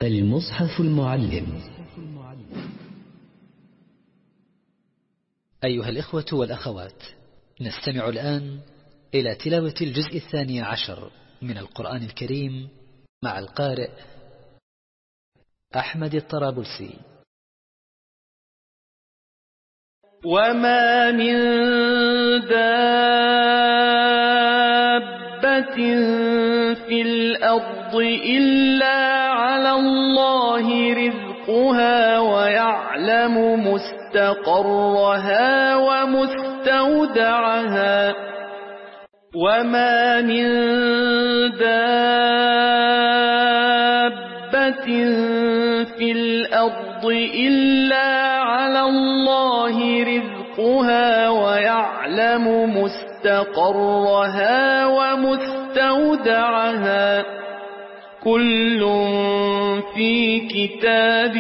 المصحف المعلم. أيها الإخوة والأخوات، نستمع الآن إلى تلاوة الجزء 12 من القرآن الكريم مع القارئ أحمد الطرابلسي. وما من دابة في الأرض إلا على الله رزقها ويعلم مستقرها ومستودعها. وما من دابة في الأرض إلا على الله رزقها ويعلم مستقرها ومستودعها. كل في كتاب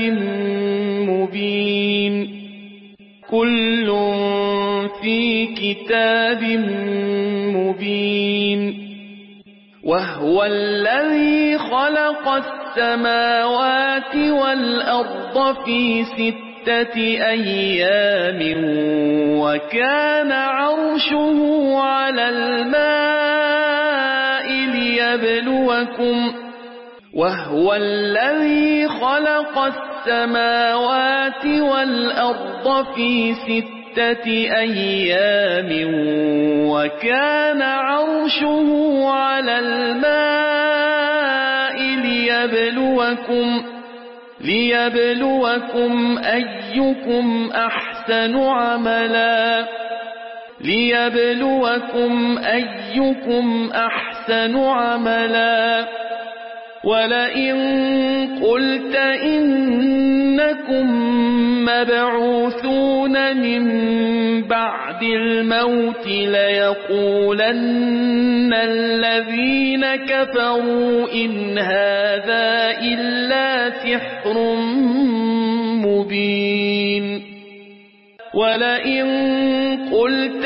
مبين. كل في كتاب مبين. وهو الذي خلق السماوات والأرض في 6 أيام وكان عرشه على الماء ليبلوكم. وهو الذي خلق السماوات والأرض في 6 أيام وكان عرشه على الماء ليبلوكم أيكم أحسن عملا. ولئن قلت إنكم مبعوثون من بعد الموت ليقولن الذين كفروا إن هذا إلا سحر مبين. ولئن قلت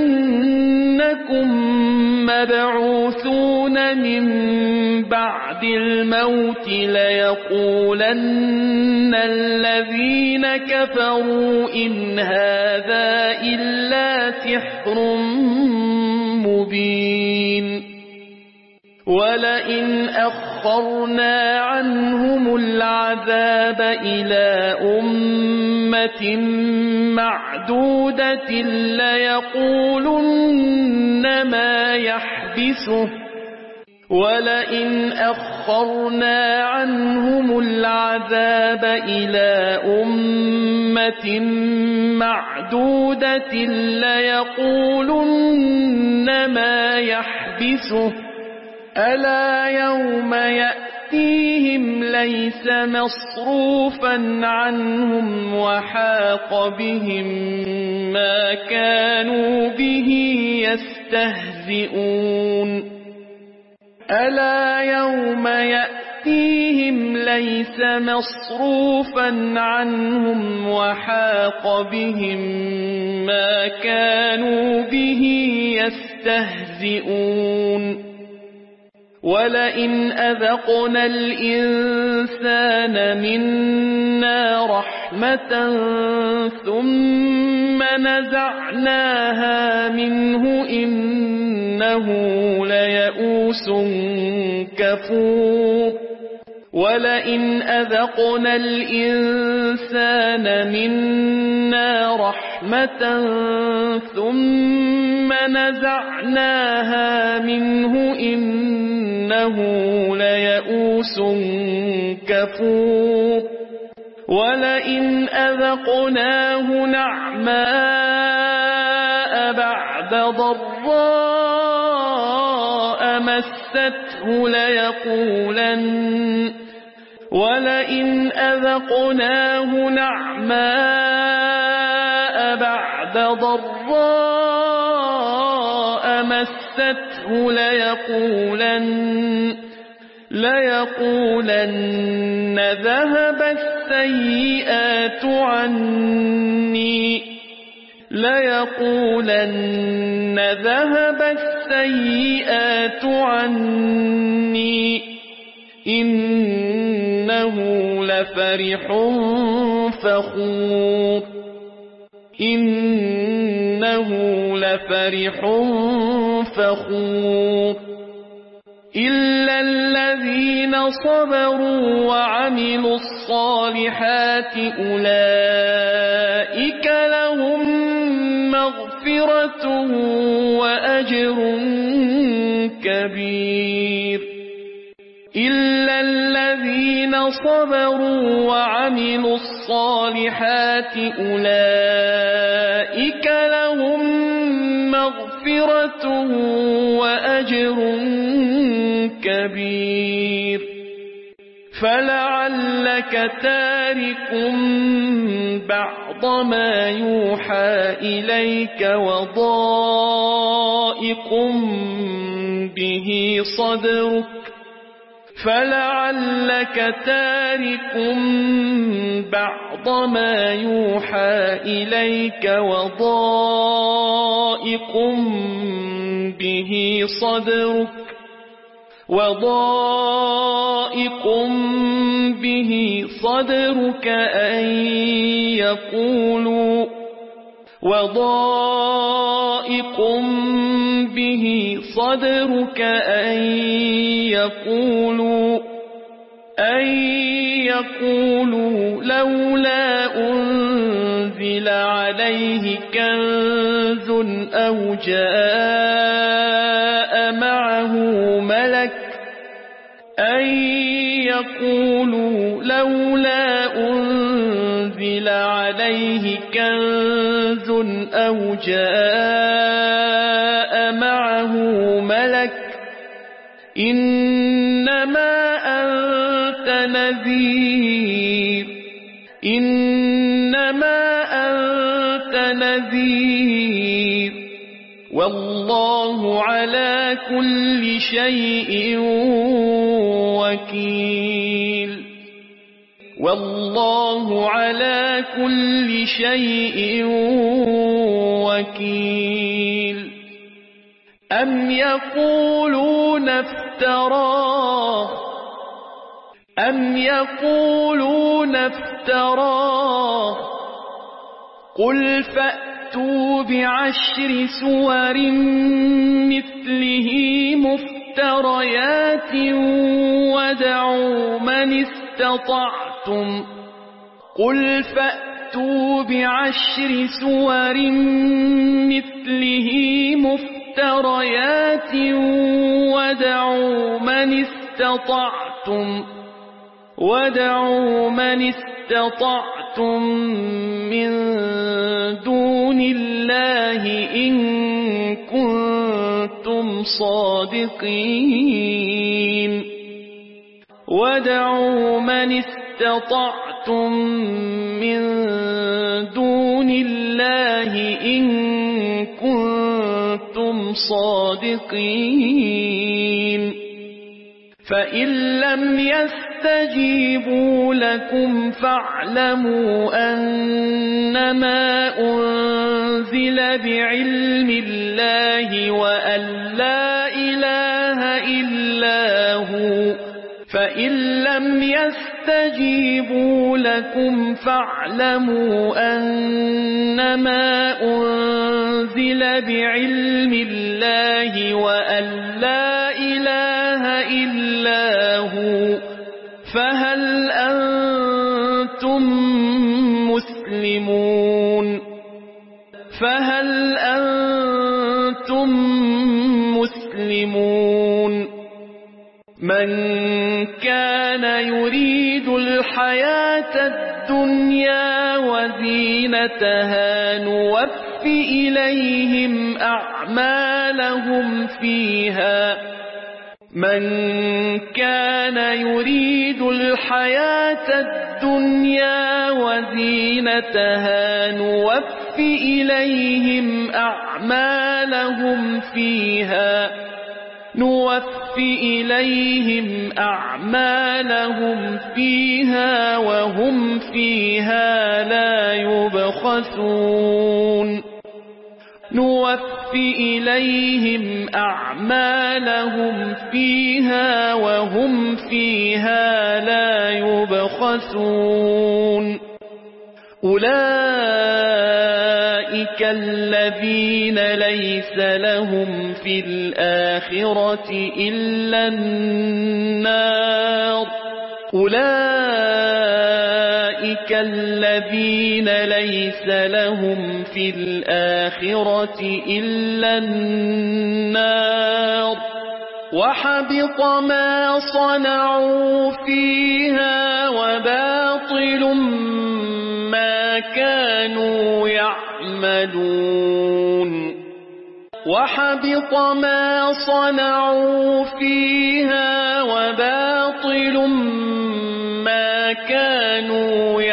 إنكم مبعوثون من بعد الموت ليقولن الذين كفروا إن هذا إلا سحر مبين. ولئن أخرنا عنهم العذاب إلى أمة معدودة ليقولن ما يحبسه. ولئن أخرنا عنهم العذاب إلى أمة معدودة ليقولن ما يحبسه. ألا يوم يأتيهم ليس مصروفا عنهم وحاق بهم ما كانوا به يستهزئون. ألا يوم يأتيهم ليس مصروفا عنهم وحاق بهم ما كانوا به يستهزئون. ولئن أذقنا الإنسان منا رحمة ثم نزعناها منه إنه ليئوس كفور. ولئن أذقنا الإنسان منا رحمة ثم نزعناها منه إنه ليئوس كفور. ولئن أذقناه نعماء بعد ضراء مسته ليقولن. ولئن أذقناه نعماء بعد ضراء مسته ليقولن ذهب السيئات عني. ليقولن ذهب السيئات عني إنه لفرح فخور إنه لفرح فخور إلا الذين صبروا وعملوا الصالحات أولئك لهم مغفرة وأجر كبير إلا الذين صبروا وعملوا الصالحات أولئك لهم مغفرة وأجر كبير فلعلك تارك بعض ما يوحى إليك وضائق به صدرك فلعلك تارك بعض ما يوحى إليك وضائق به صدرك أن يقولوا لولا أنزل عليه كنز أو جاء معه ملك إنما أنت نذير والله على كل شيء وكيل أم يقولون افتراه قل فأتوا بعشر سور مثله مفتريات ودعوا من استطعتم من دون الله إن كنتم صادقين ودعوا من استطعتم من دون الله إن كنتم صادقين فإن لم يستجيبوا لكم فاعلموا أنما أنزل بعلم الله وأن لا إله إلا هو فإن لم يستجيبوا لكم فاعلموا أنما أنزل بعلم الله وأن لا إله إلا هو فهل أنتم مسلمون من كان يريد الحياة الدنيا وزينتها نوف إليهم أعمالهم فيها من كان يريد الحياة الدنيا وزينتها نوف إليهم أعمالهم فيها وهم فيها لا يبخسون نوفي إليهم أعمالهم فيها وهم فيها لا يبخسون أولئك الذين ليس لهم في الآخرة إلا النار أولئك الذين ليس لهم في الآخرة إلا النار وحبط ما صنعوا فيها وباطل ما كانوا يعملون وحبط ما صنعوا فيها وباطل ما كانوا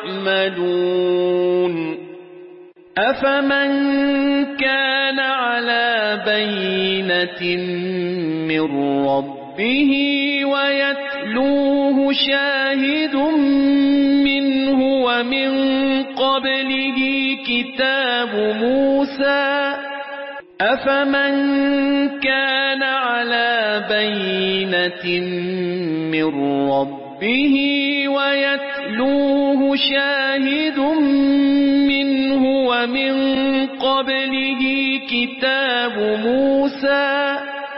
يعملون أفمن كان على بينة من ربه ويتلوه شاهد منه ومن قبله كتاب موسى أفمن كان على بينة من ربه ويتلوه شاهد منه ومن قبله كتاب موسى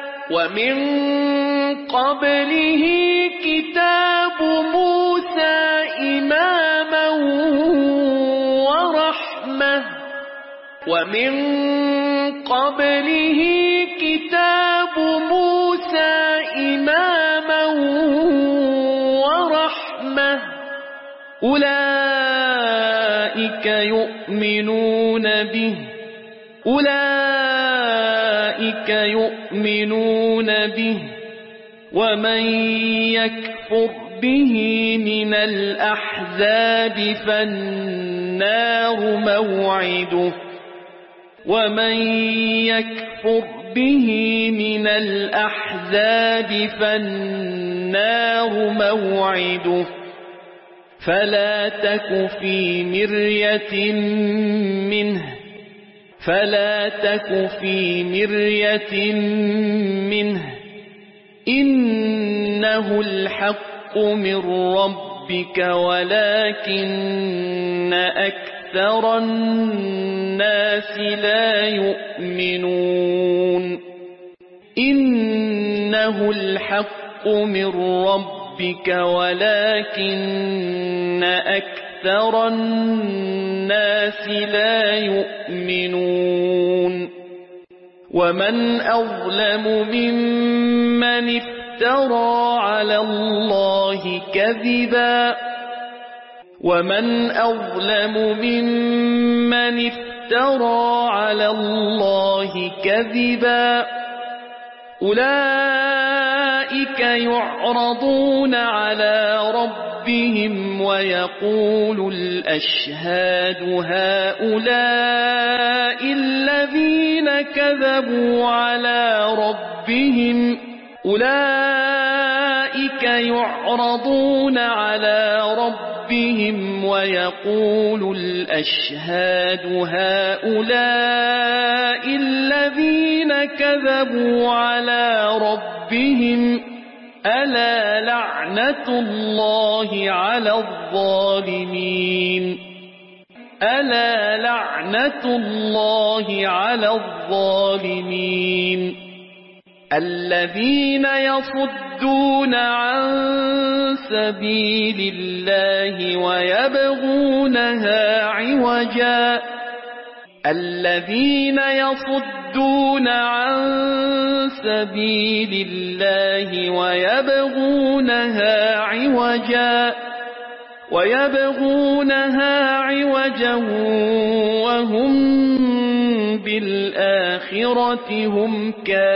إماما ورحمة أولئك يؤمنون به ومن يكفر به من الأحزاب فالنار موعده فلا تك في مرية منه إنه الحق من ربك ولكن أكثر الناس لا يؤمنون إنه الحق من ربك ولكن أكثر الناس لا يؤمنون ومن أظلم ممن افترى على الله كذبا أولئك يعرضون على ربهم ويقول الأشهاد هؤلاء الذين كذبوا على ربهم ويقول الأشهاد هؤلاء الذين كذبوا على ربهم ألا لعنة الله على الظالمين الذين يصدون عن سبيل الله ويبغونها عوجا وهم بالآخرة هم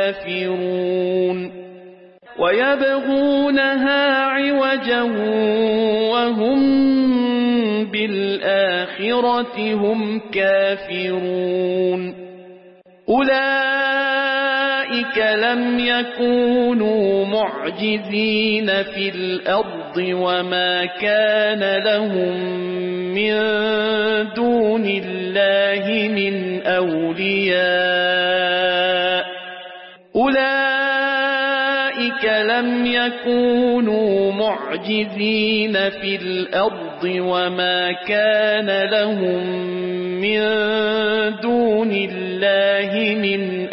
كافرون أولئك لم يكونوا معجزين في الأرض وما كان لهم من دون الله من أولياء أولئك لم يكونوا معجزين في الأرض وما كان لهم من دون الله من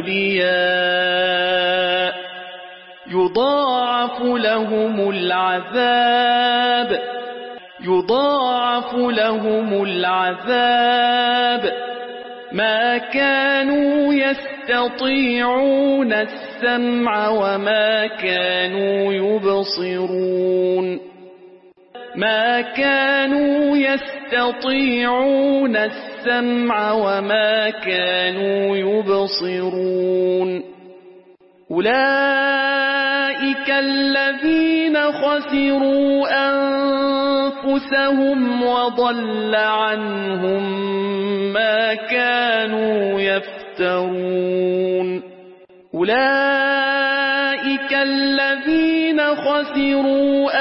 أولياء يضاعف لهم العذاب ما كانوا يستطيعون السمع وما كانوا يبصرون أولئك الذين خسروا أنفسهم وضل عنهم ما كانوا يفترون أولئك الذين خسروا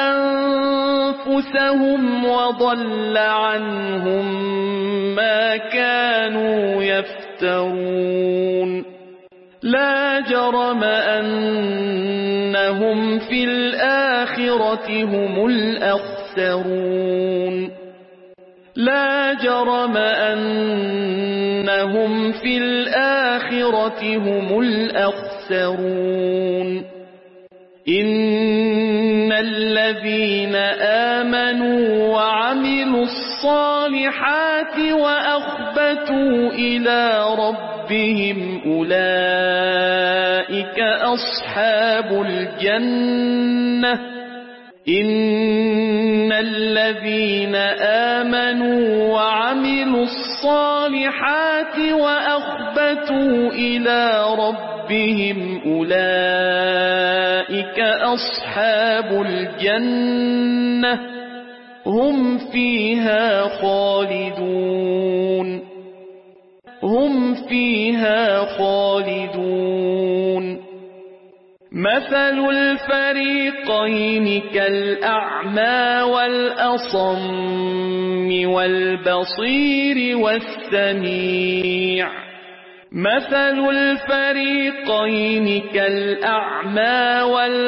أنفسهم وضل عنهم ما كانوا يفترون لا جرم أنهم في الآخرة هم الأخسرون لا جرم أنهم في الآخرة هم الأخسرون إن الذين آمنوا وعملوا الصالحات وأخبتوا إلى ربهم أولئك أصحاب الجنة إن الذين آمنوا وعملوا الصالحات وأخبتوا إلى ربهم أولئك أصحاب الجنة هم فيها خالدون مثل الفريقين كالأعمى والأصم والبصير والسميع مثل الفريقين كالأعمى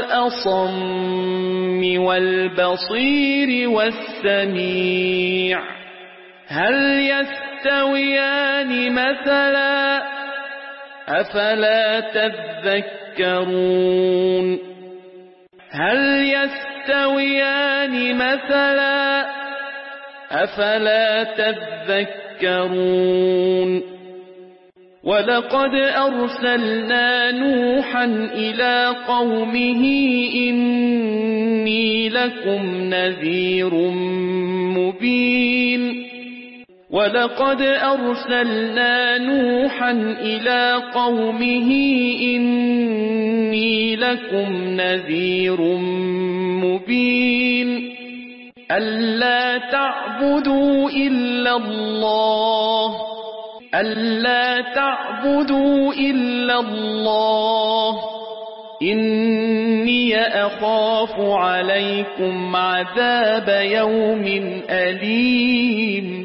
والأصم والبصير والسميع هل يستويان مثلا أفلا تذكرون هل يستويان مثلا أفلا تذكرون ولقد أرسلنا نوحا إلى قومه إني لكم نذير مبين ولقد أرسلنا نوحا إلى قومه إني لكم نذير مبين ألا تعبدوا إلا الله إني أخاف عليكم عذاب يوم أليم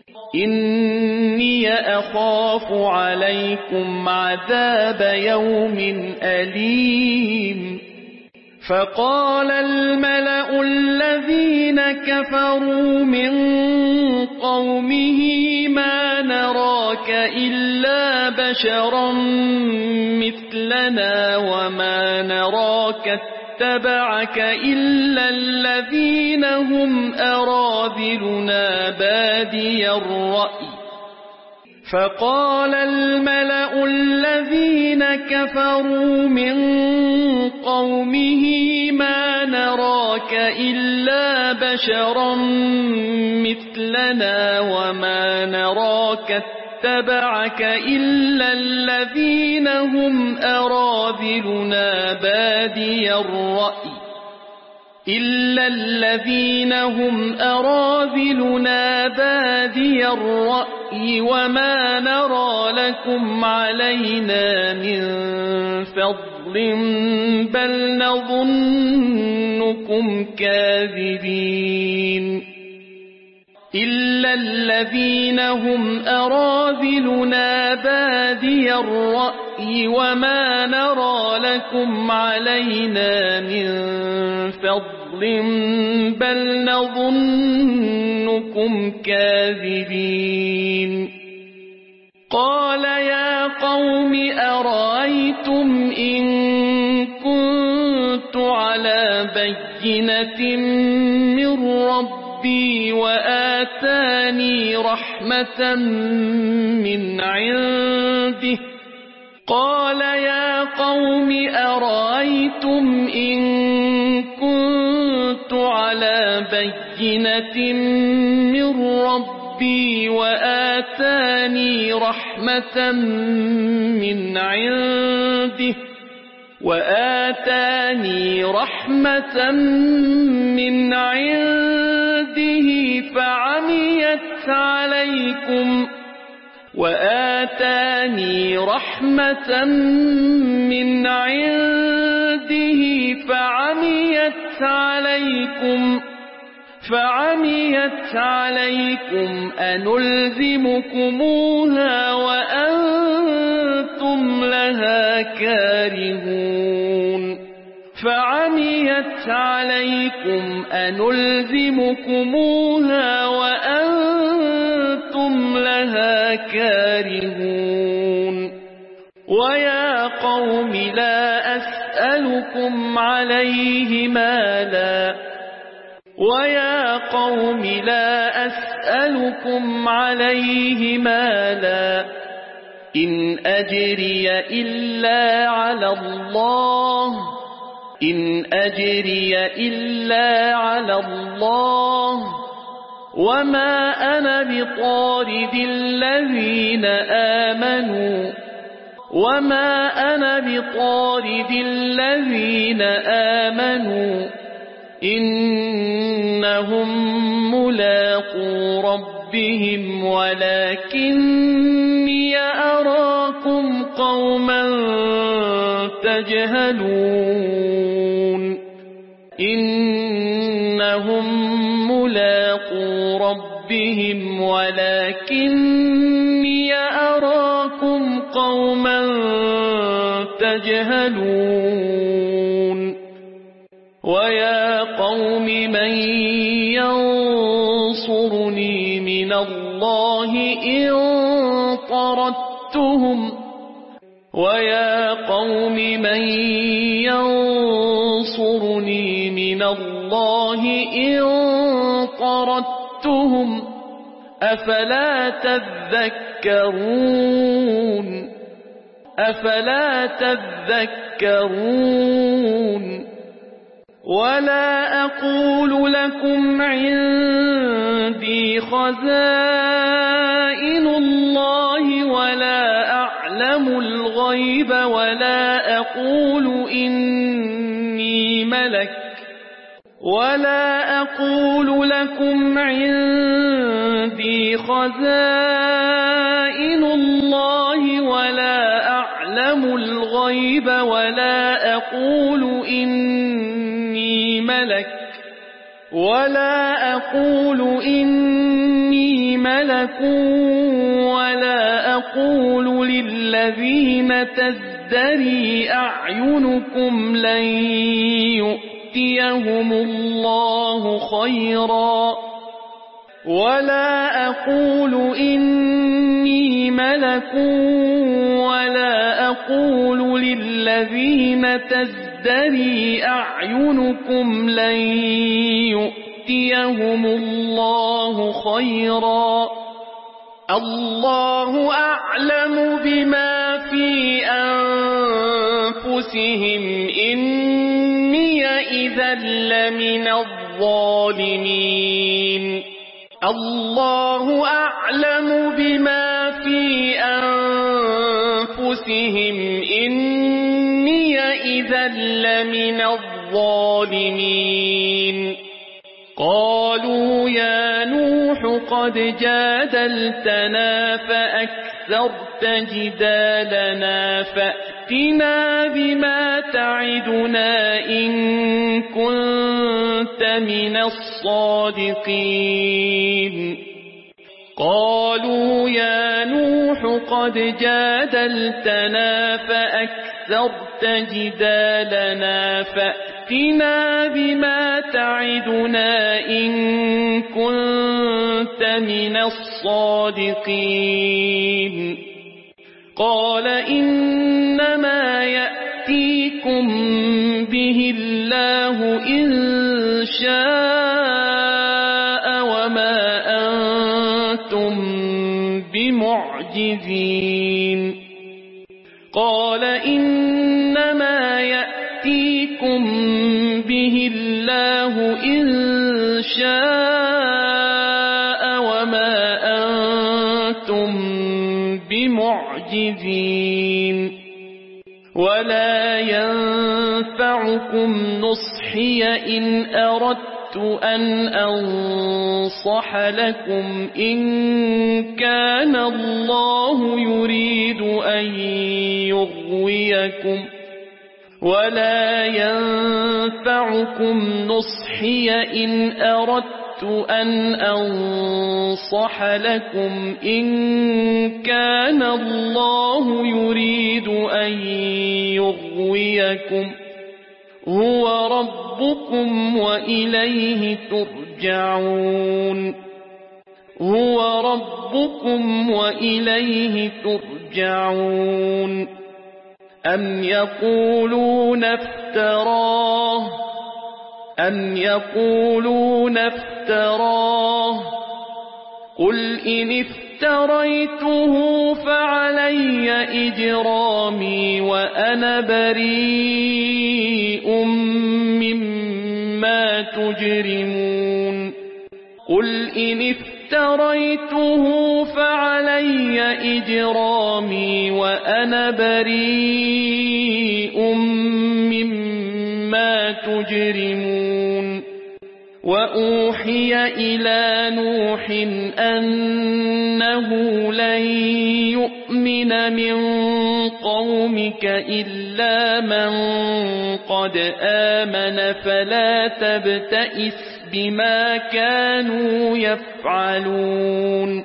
فقال الملأ الذين كفروا من قومه ما نراك إلا بشرا مثلنا وما نراك اتبعك إلا الذين هم أراذلنا بادي الرأي فقال الملأ الذين كفروا من قومه ما نراك إلا بشرا مثلنا وما نراك اتبعك إلا الذين هم أراذلنا بادي الرأي الرأي وما نرى لكم علينا من فضل بل نظنكم كاذبين إلا الذين هم أراذلنا بادي الرأي وما نرى لكم علينا من فضل بل نظنكم كاذبين قال يا قوم أرأيتم إن كنت على بينة من ربي وآتاني رحمة من عنده قال يا قوم أرأيتم إن كنت على بينة من ربي وآتاني رحمة من عنده فعميت عليكم أنلزمكموها وأنتم لها كارهون ويا قوم لا أسألكم عليه مالا إن أجري إلا على الله وما أنا بطارد الذين آمنوا إنهم ملاقو ربهم ولكني أراكم قوما تجهلون ويا قوم من ينصرني من الله إن طردتهم أفلا تذكرون ولا أقول لكم عندي خزائن الله ولا أعلم الغيب ولا أقول إني ملك ولا أقول لكم عندي خزائن الله ولا أعلم الغيب ولا أقول إني ملك ولا أقول للذين تزدري أعينكم لن يؤتيهم الله خيرا ولا أقول إني ملك ولا أقول للذين تزدري أعينكم لن يؤتيهم الله خيرا الله أعلم بما في أنفسهم إني إذا لمن الظالمين الله أعلم بما في أنفسهم إني إذا لمن الظالمين قالوا يا نوح قد جادلتنا فأكثرت جدالنا فأتنا بما تعدنا إن كنت من الصادقين قالوا يا نوح قد جادلتنا فأكثرت جدالنا فأتنا بما تعدنا إن كنت من الصادقين قال إنما يأتيكم به الله إن شاء وما أنتم بمعجزين قال إنما يأتيكم به الله إن شاء وما أنتم بمعجزين ولا ينفعكم نصحي إن أردت أن أنصح لكم إن كان الله يريد أن يغويكم ولا ينفعكم نصحي إن أردت أن أنصح لكم إن كان الله يريد أن يغويكم هو ربكم وإليه ترجعون هو ربكم وإليه ترجعون أم يقولون افتراه قل إن افتريته فعلي إجرامي وأنا بريء مما تجرمون قل إن افتريته فعلي إجرامي وأنا بريء مما تجرمون وأوحي إلى نوح أنه لن يؤمن من قومك إلا من قد آمن فلا تبتئس بما كانوا يفعلون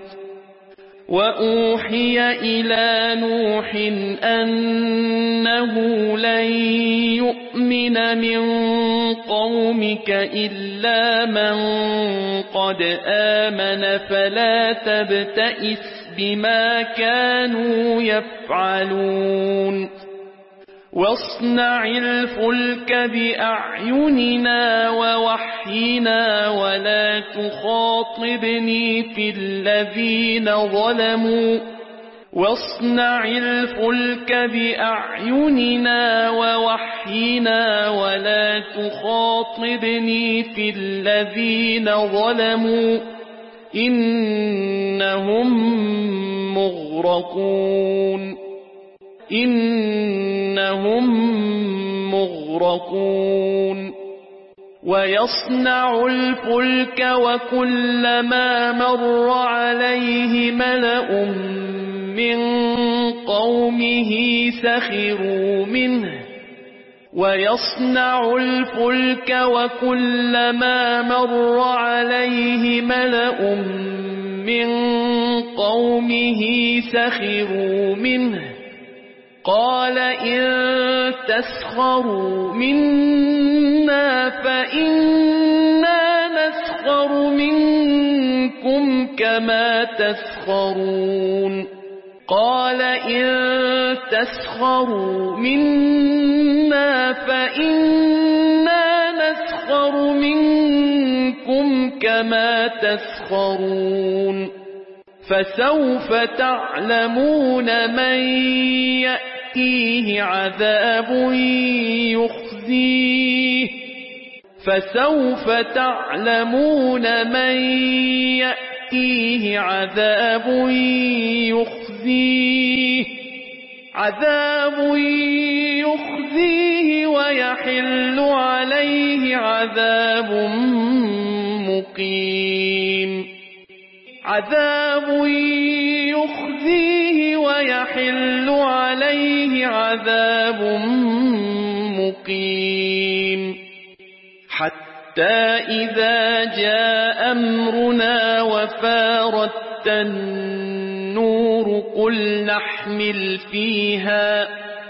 وأوحي إلى نوح أنه لن يؤمن من قومك إلا من قد آمن فلا تبتئس بما كانوا يفعلون واصنع الفلك بأعيننا ووحينا ولا تخاطبني في الذين ظلموا واصنع الفلك بأعيننا ووحينا ولا تخاطبني في الذين ظلموا إنهم مغرقون ويصنع الفلك وكلما مر عليه ملأ من قومه سخروا منه ويصنع الفلك وكلما مر عليه ملأ من قومه سخروا منه قال إن تسخروا منا فإنا نسخر منكم كما تسخرون قال إن تسخروا منا فإنا نسخر منكم كما تسخرون فسوف تعلمون من يأتيه عذاب يخزيه فسوف تعلمون من يأتيه عذاب يخزيه ويحل عليه عذاب مقيم عذاب يخزيه ويحل عليه عذاب مقيم حتى إذا جاء أمرنا وفارت النور قل نحمل فيها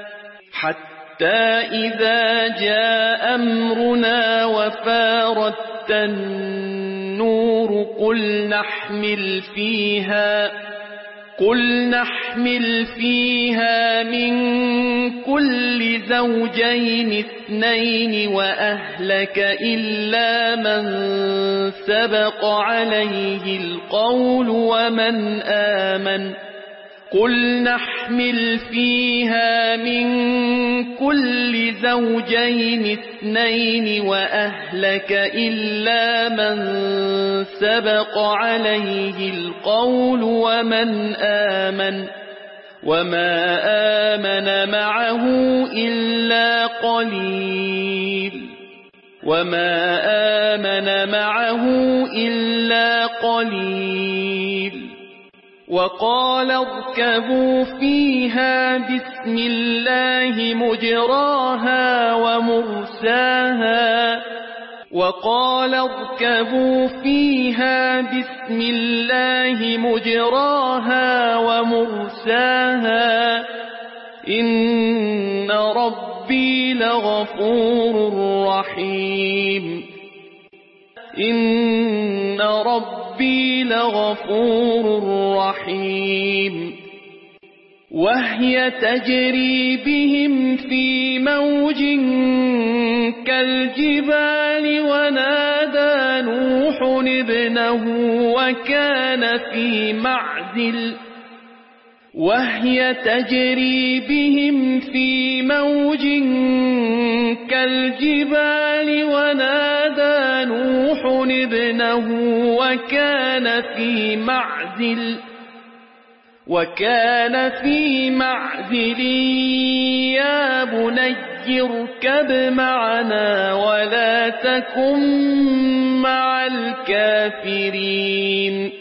قل نحمل فيها من كل زوجين اثنين وأهلك إلا من سبق عليه القول ومن آمن قل نحمل فيها من كل زوجين اثنين وأهلك إلا من سبق عليه القول ومن آمن وما آمن معه إلا قليل وقال اركبوا فيها بسم الله مجراها ومرساها إن ربي لغفور رحيم وهي تجري بهم في موج كالجبال ونادى نوح ابنه وكان في معزل يا بني اركب معنا ولا تكن مع الكافرين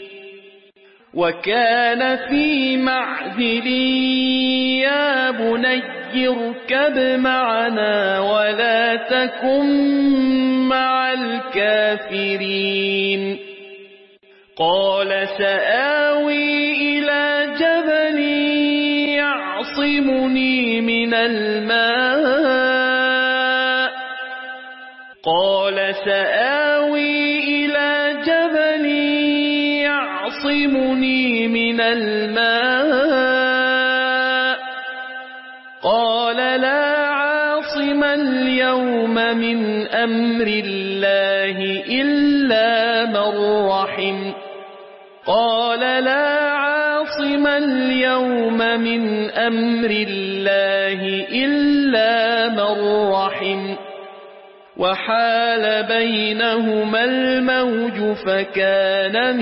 قال سآوي إلى جبل يعصمني من الماء قال لا عاصم اليوم من أمر الله إلا من رحم وحال بينهما الموج فكان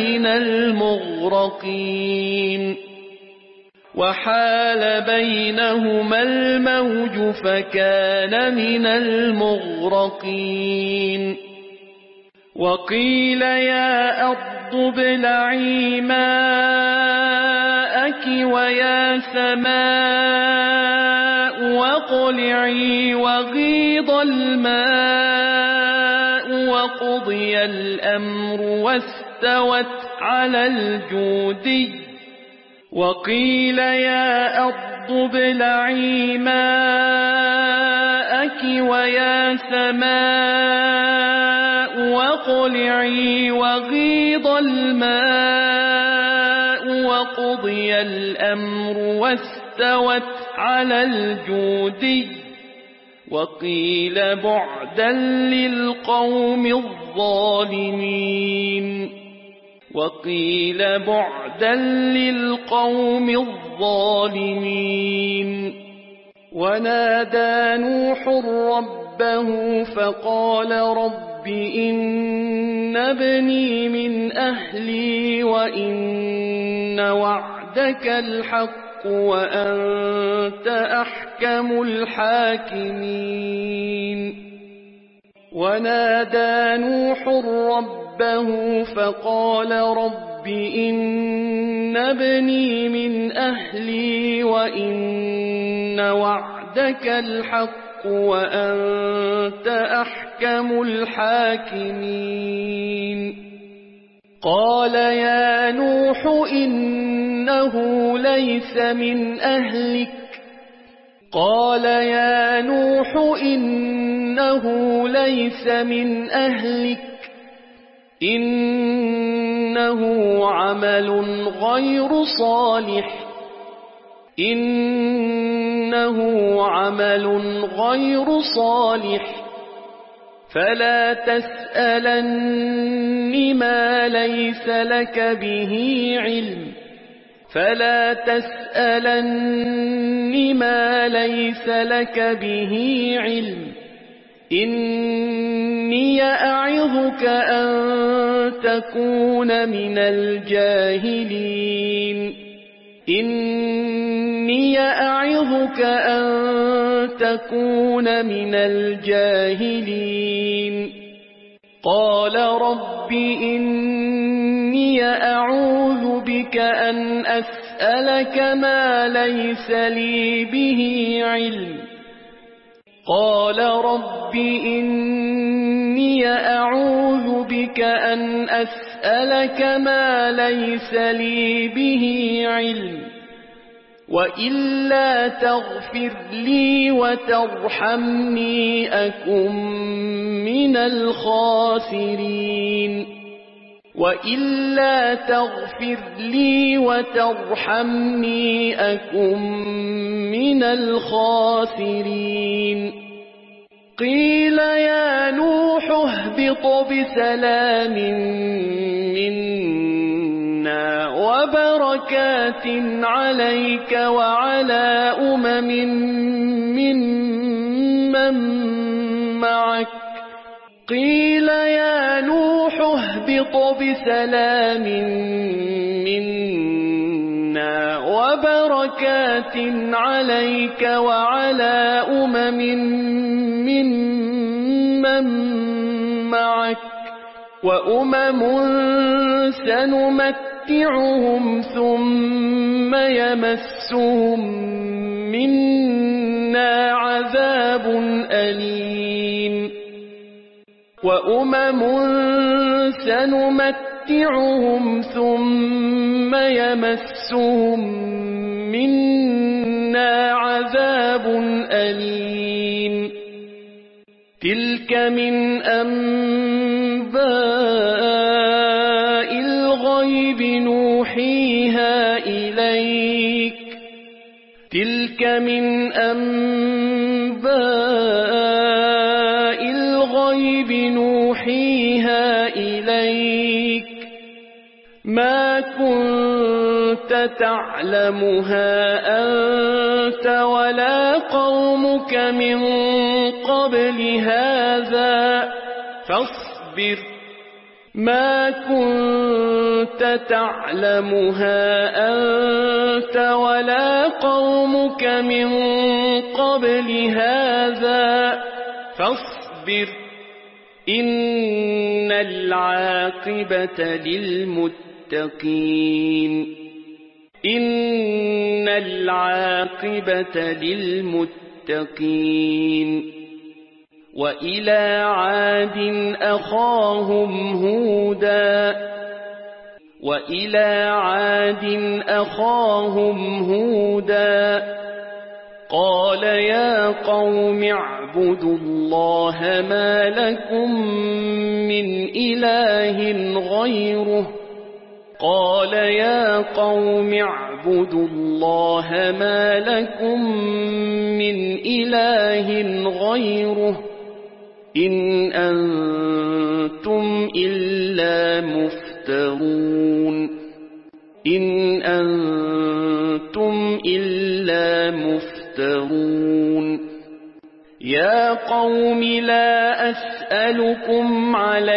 من المغرقين وقيل يا أرض ابلعي ماءك ويا سماء واقلعي وغيض الماء وقضي الأمر واستوت على الجودي وقيل يا أرض ابلعي ماءك ويا سماء واقلعي وغيض الماء وقضي الأمر واستوت على الجودي وقيل بعدا للقوم الظالمين ونادى نوح ربه فقال رب إن ابني من أهلي وإن وعدك الحق وأنت أحكم الحاكمين ونادى نوح ربه ربه فقال رب إن ابني من أهلي وإن وعدك الحق وأنت أحكم الحاكمين قال يا نوح إنه ليس من أهلك إنه عمل غير صالح فلا تسألن ما ليس لك به علم إني أعظك أن تكون من الجاهلين قال رب إني أعوذ بك أن أسألك ما ليس لي به علم وإلا تغفر لي وترحمني أكن من الخاسرين قيل يا نوح اهبط بسلام منا وبركات عليك وعلى ممن معك وأمم سنمتعهم ثم يمسهم منا عذاب أليم تلك من أنباء الغيب نوحيها إليك ما كنت تعلمها أنت ولا قومك من قبل هذا فاصبر إن العاقبة للمتقين وإلى عاد أخاهم هودا قال يا قوم اعبدوا الله ما لكم من إله غيره إن أنتم إلا مفترون يا قوم لا أسألكم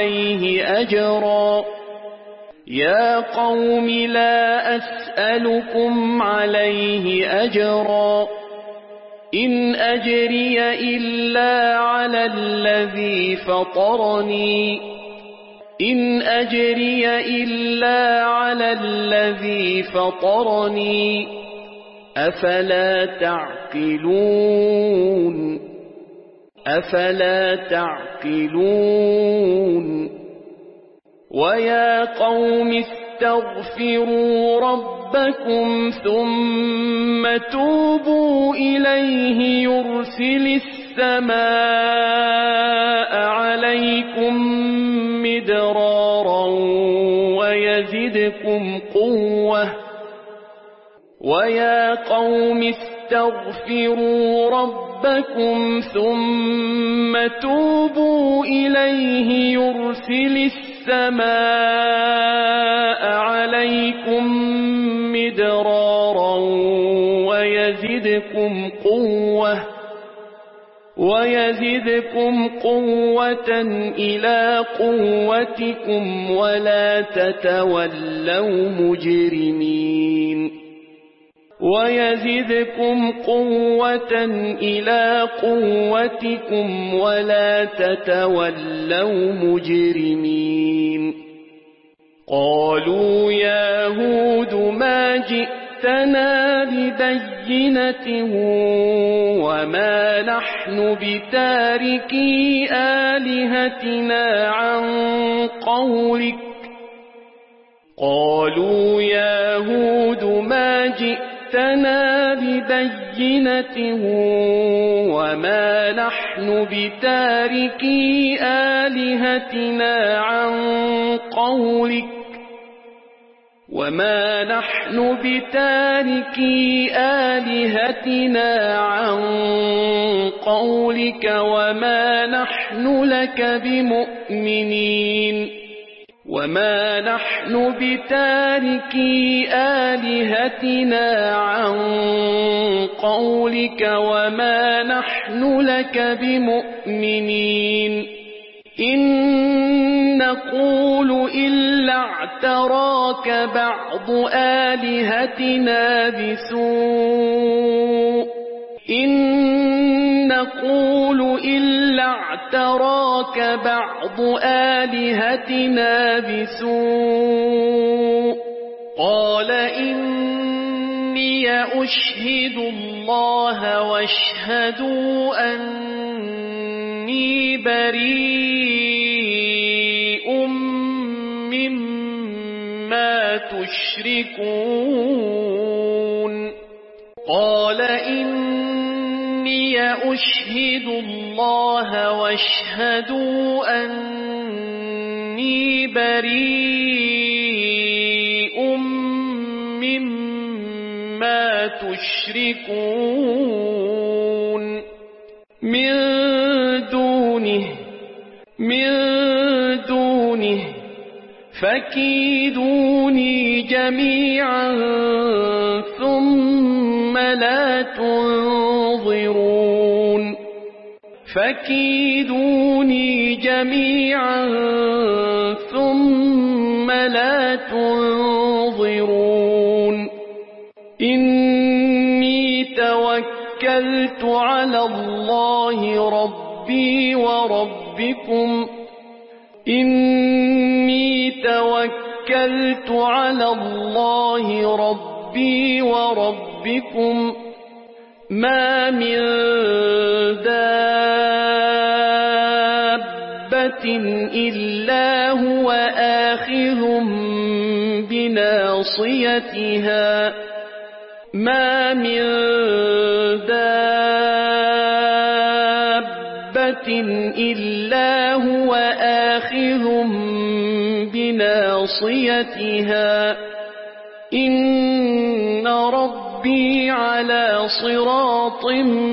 عليه أجرا إن أجري إلا على الذي فطرني إن أجري إلا على الذي فطرني أفلا تعقلون ويا قوم استغفروا ربكم ثم توبوا إليه يرسل السماء عليكم مدرارا ويزدكم قوة ويا قوم استغفروا ربكم ثم توبوا إليه يرسل السماء عليكم مدرارا ويزدكم قوة إلى قوتكم ولا تتولوا مجرمين ويزدكم قوة إلى قوتكم ولا تتولوا مجرمين قالوا يا هود ما جئتنا ببينة وما نحن بتاركي آلهتنا عن قولك قالوا يا هود ما جئتنا ببينة وما نحن بتاركي آلهتنا عن قولك وما نحن لك بمؤمنين وما نحن بتاركي آلهتنا عن قولك وما نحن لك بمؤمنين إن نقول إلا اعتراك بعض آلهتنا بسوء قال إني أشهد الله واشهدوا أني بريء مما تشركون قال إني أشهد الله واشهدوا أني بريء مما تشركون من دونه فكيدوني جميعا ثم لا تنظرون إني توكلت على الله ربي وربكم ما من دابة إلا هو آخذ بناصيتها إن ربي على صراط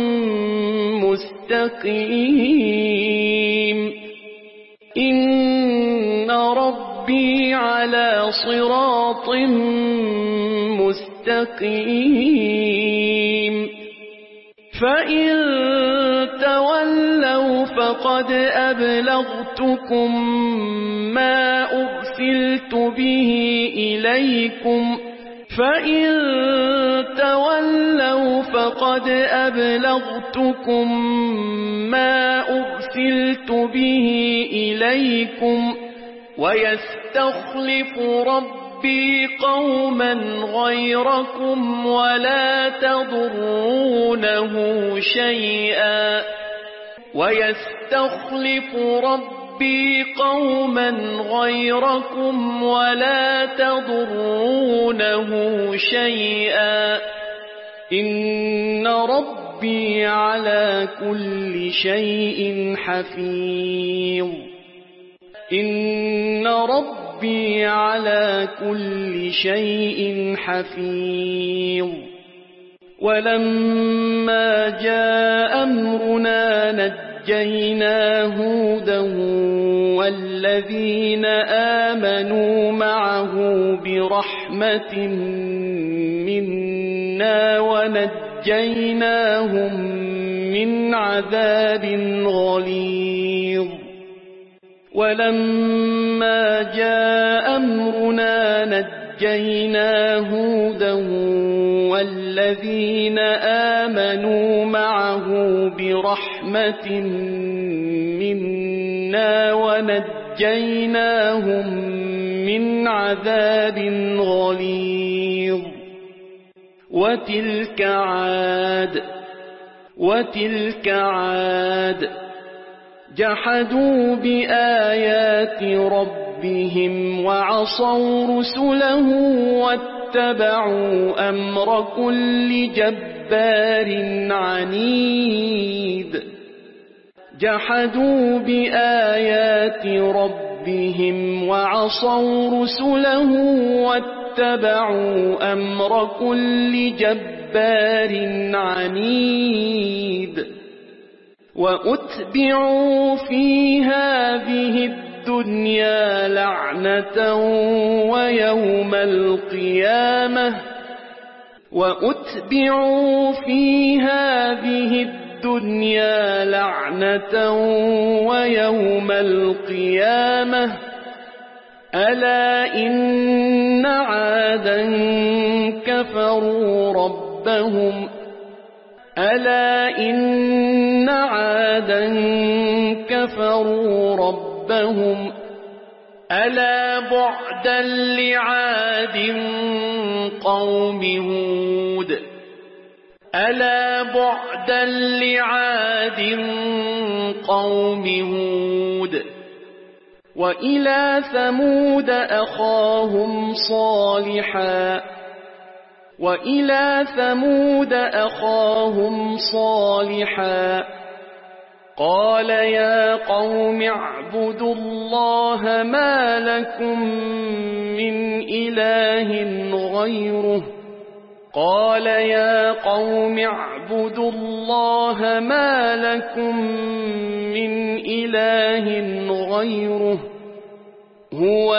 مستقيم فإن تولوا فقد أبلغتكم ما أرسلت به إليكم ويستخلف ربي قوما غيركم ولا تضرونه شيئا ويستخلف ربي قوما غيركم ولا تضرونه شيئا إن ربي على كل شيء حفيظ إن ربي على كل شيء حفيظ ولما جاء أمرنا نجينا هودا والذين آمنوا معه برحمة منا ونجيناهم من عذاب غليظ ولما جاء أمرنا نجينا هودا والذين آمنوا معه برحمة منا ونجيناهم من عذاب غليظ وتلك عاد جحدوا بآيات ربهم وعصوا رسله واتبعوا أمر كل جبار عنيد جحدوا بآيات ربهم وعصوا رسله واتبعوا أمر كل جبار عنيد وأتبعوا في هذه الدنيا لعنة ويوم القيامة وأتبعوا في هذه الدنيا لعنة ويوم القيامة ألا إن عادا كفروا ربهم ألا إن عادا كفروا ربهم ألا بعدا لعاد قوم هود ألا بعدا لعاد قوم هود وإلى ثمود أخاهم صالحا قال يا قوم اعبدوا الله ما لكم من إله غيره قال يا قوم اعبدوا الله ما لكم من إله غيره هو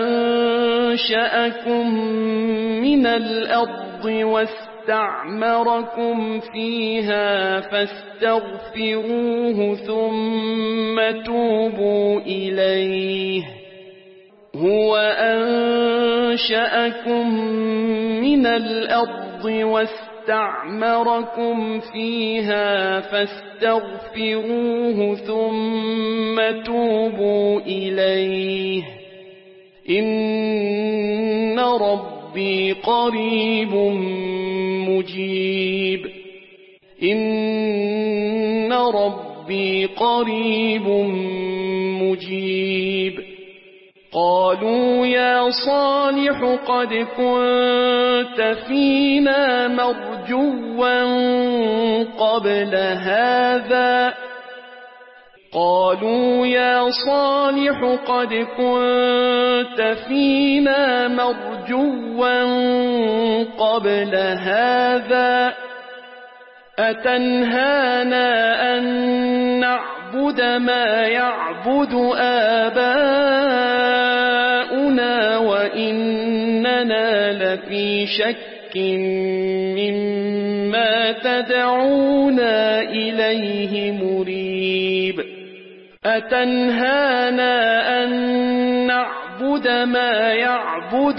أنشأكم من الأرض واستعمركم فيها فاستغفروه ثم توبوا إليه هو أنشأكم من الأرض واستعمركم فيها فاستغفروه ثم توبوا إليه إن ربي قريب مجيب إن ربي قريب مجيب قالوا يا صالح قد كنت فينا مرجوا قبل هذا قالوا يا صالح قد كنت فينا مرجوا قبل هذا أتنهانا أن نعبد ما يعبد آباؤنا وإننا لفي شك مما تدعونا إليه مريب أتنهانا أن نعبد ما يعبد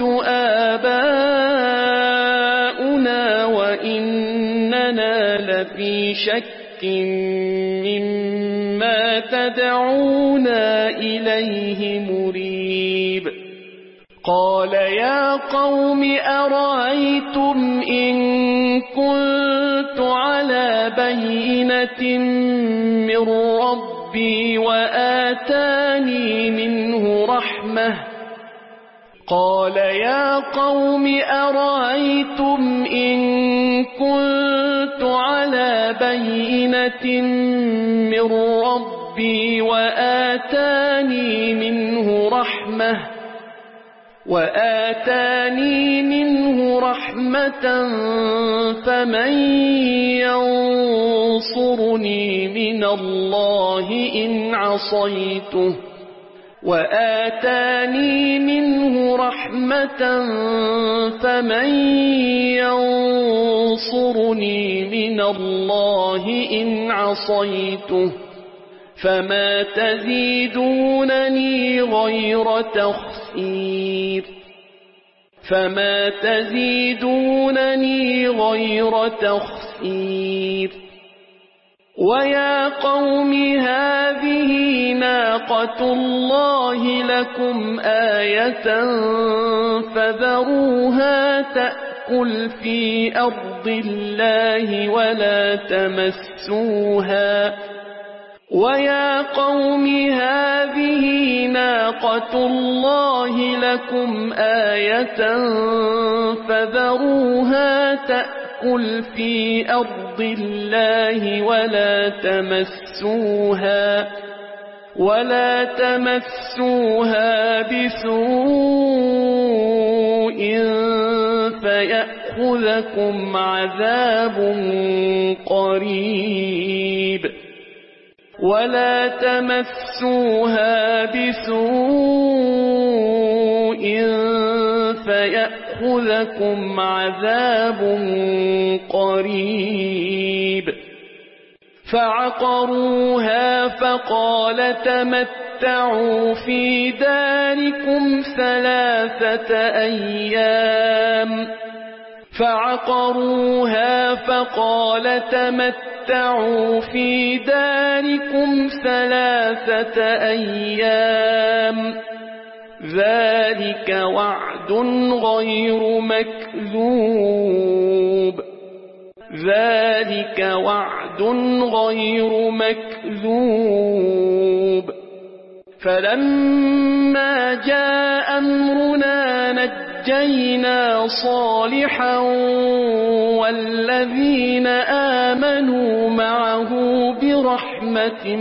آباؤنا وإننا لفي شك مما تدعونا إليه مريب قال يا قوم أرأيتم إن كنت على بينة من ربي وآتاني منه رحمة قال يا قوم أرأيتم إن كنت على بينة من ربي وآتاني منه رحمة فمن ينصرني من الله إن عصيته وآتاني منه رحمة فمن ينصرني من الله إن عصيته فما تزيدونني غير تخسير ويا قوم هذه ناقة الله لكم آية فذروها تأكل في أرض الله ويا قوم هذه ناقة الله لكم آية فذروها تأكل في أرض الله ولا تمسوها بسوء فيأخذكم عذاب قريب ولا تمسوها بسوء فيأخذكم عذاب قريب فعقروها فقال تمتعوا في داركم 3 أيام تمتعوا في داركم 3 أيام ذلك وعد غير مكذوب فلما جاء أمرنا نجينا صالحا والذين آمنوا معه برحمة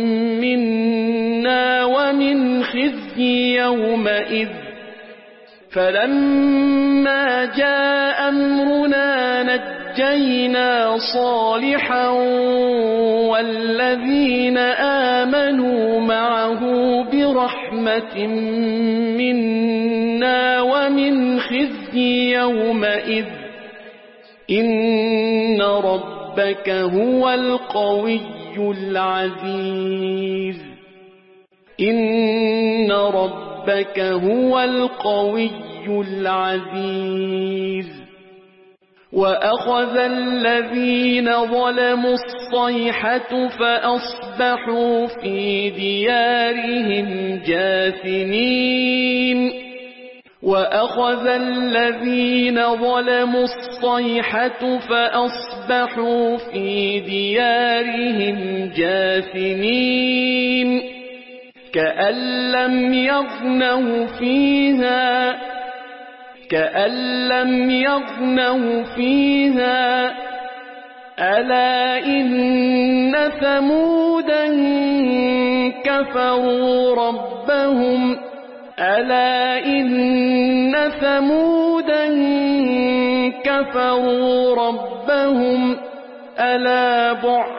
منا ومن خزي يومئذ فلما جاء أمرنا نجينا صالحا والذين آمنوا معه برحمة منا ومن خزي يومئذ إن ربك هو القوي العزيز وأخذ الذين ظلموا الصيحة فأصبحوا في ديارهم جاثمين كأن لم يغنوا فيها ألا إن ثمودا كفروا ربهم ألا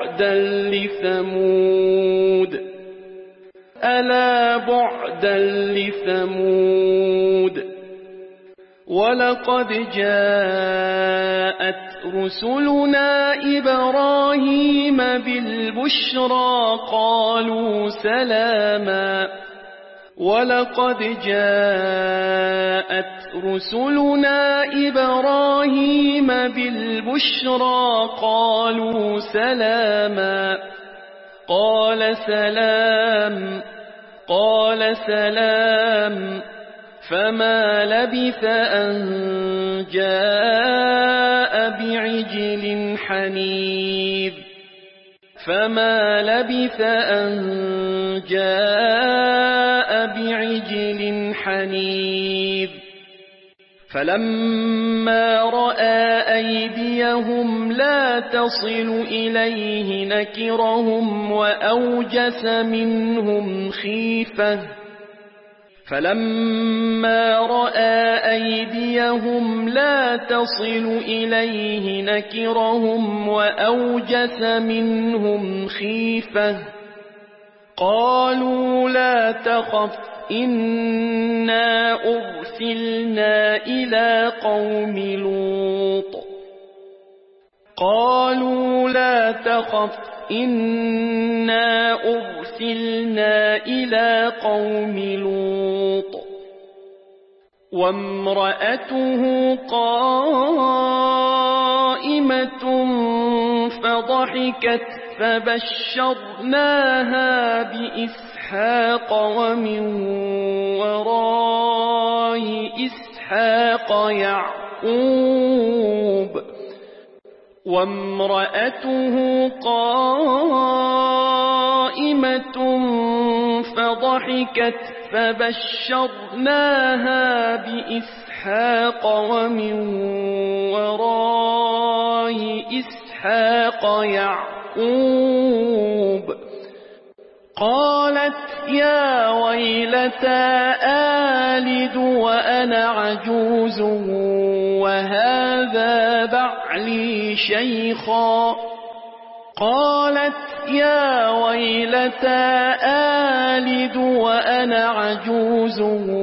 بعدا لثمود ولقد جاءت رسلنا إبراهيم بالبشرى قالوا سلاما قال سلام فما لبث أن جاء بعجل حنيذ فما لبث أن جاء بعجل حنيذ فلما رأى أيديهم لا تصل إليه نكرهم وأوجس منهم خيفة فلما رأى أيديهم لا تصل إليه نكرهم وأوجس منهم خيفة قالوا لا تخف إنا أرسلنا إلى قوم لوط قالوا لا تخف إنا أرسلنا إلى قوم لوط وامرأته قائمة فضحكت فبشرناها بإسحاق ومن وراء إسحاق يعقوب وامرأته قائمة فضحكت فبشرناها بإسحاق ومن وراء إسحاق يعقوب قالت يا ويلتى آلد وأنا عجوز وهذا بعلي شيخا قالت يا ويلتى آلد وأنا عجوز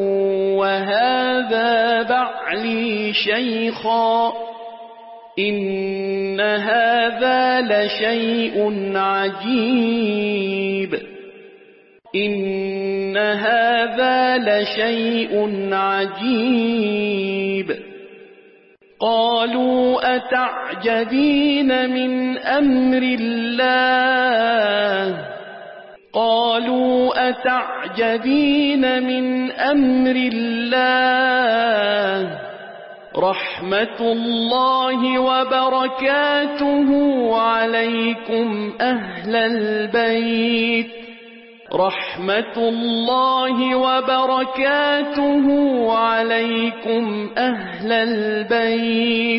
وهذا بعلي شيخا إن هذا لشيء عجيب إن هذا لشيء عجيب قالوا أتعجبين من أمر الله قالوا أتعجبين من أمر الله رحمة الله وبركاته عليكم أهل البيت رحمة الله وبركاته عليكم أهل البيت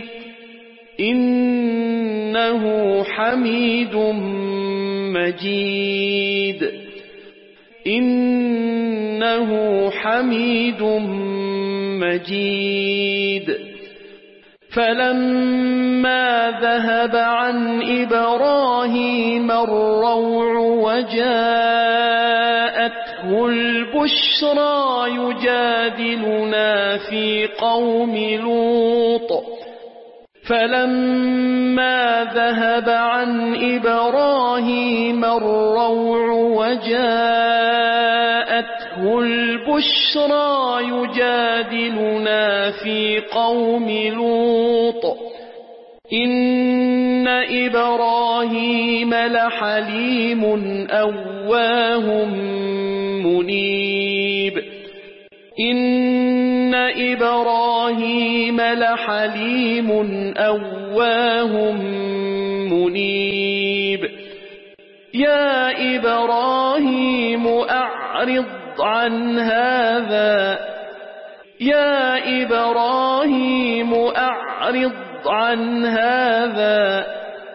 إنه حميد مجيد إنه حميد مجيد فلما ذهب عن إبراهيم الروع وجاءته البشرى يجادلنا في قوم لوط فلما ذهب عن إبراهيم الروع وجاءته البشرى يجادلنا في قوم لوط إن إبراهيم لحليم أواه منيب إن إبراهيم لحليم أواه منيب يا إبراهيم أعرض عن هذا يا إبراهيم أعرض عن هذا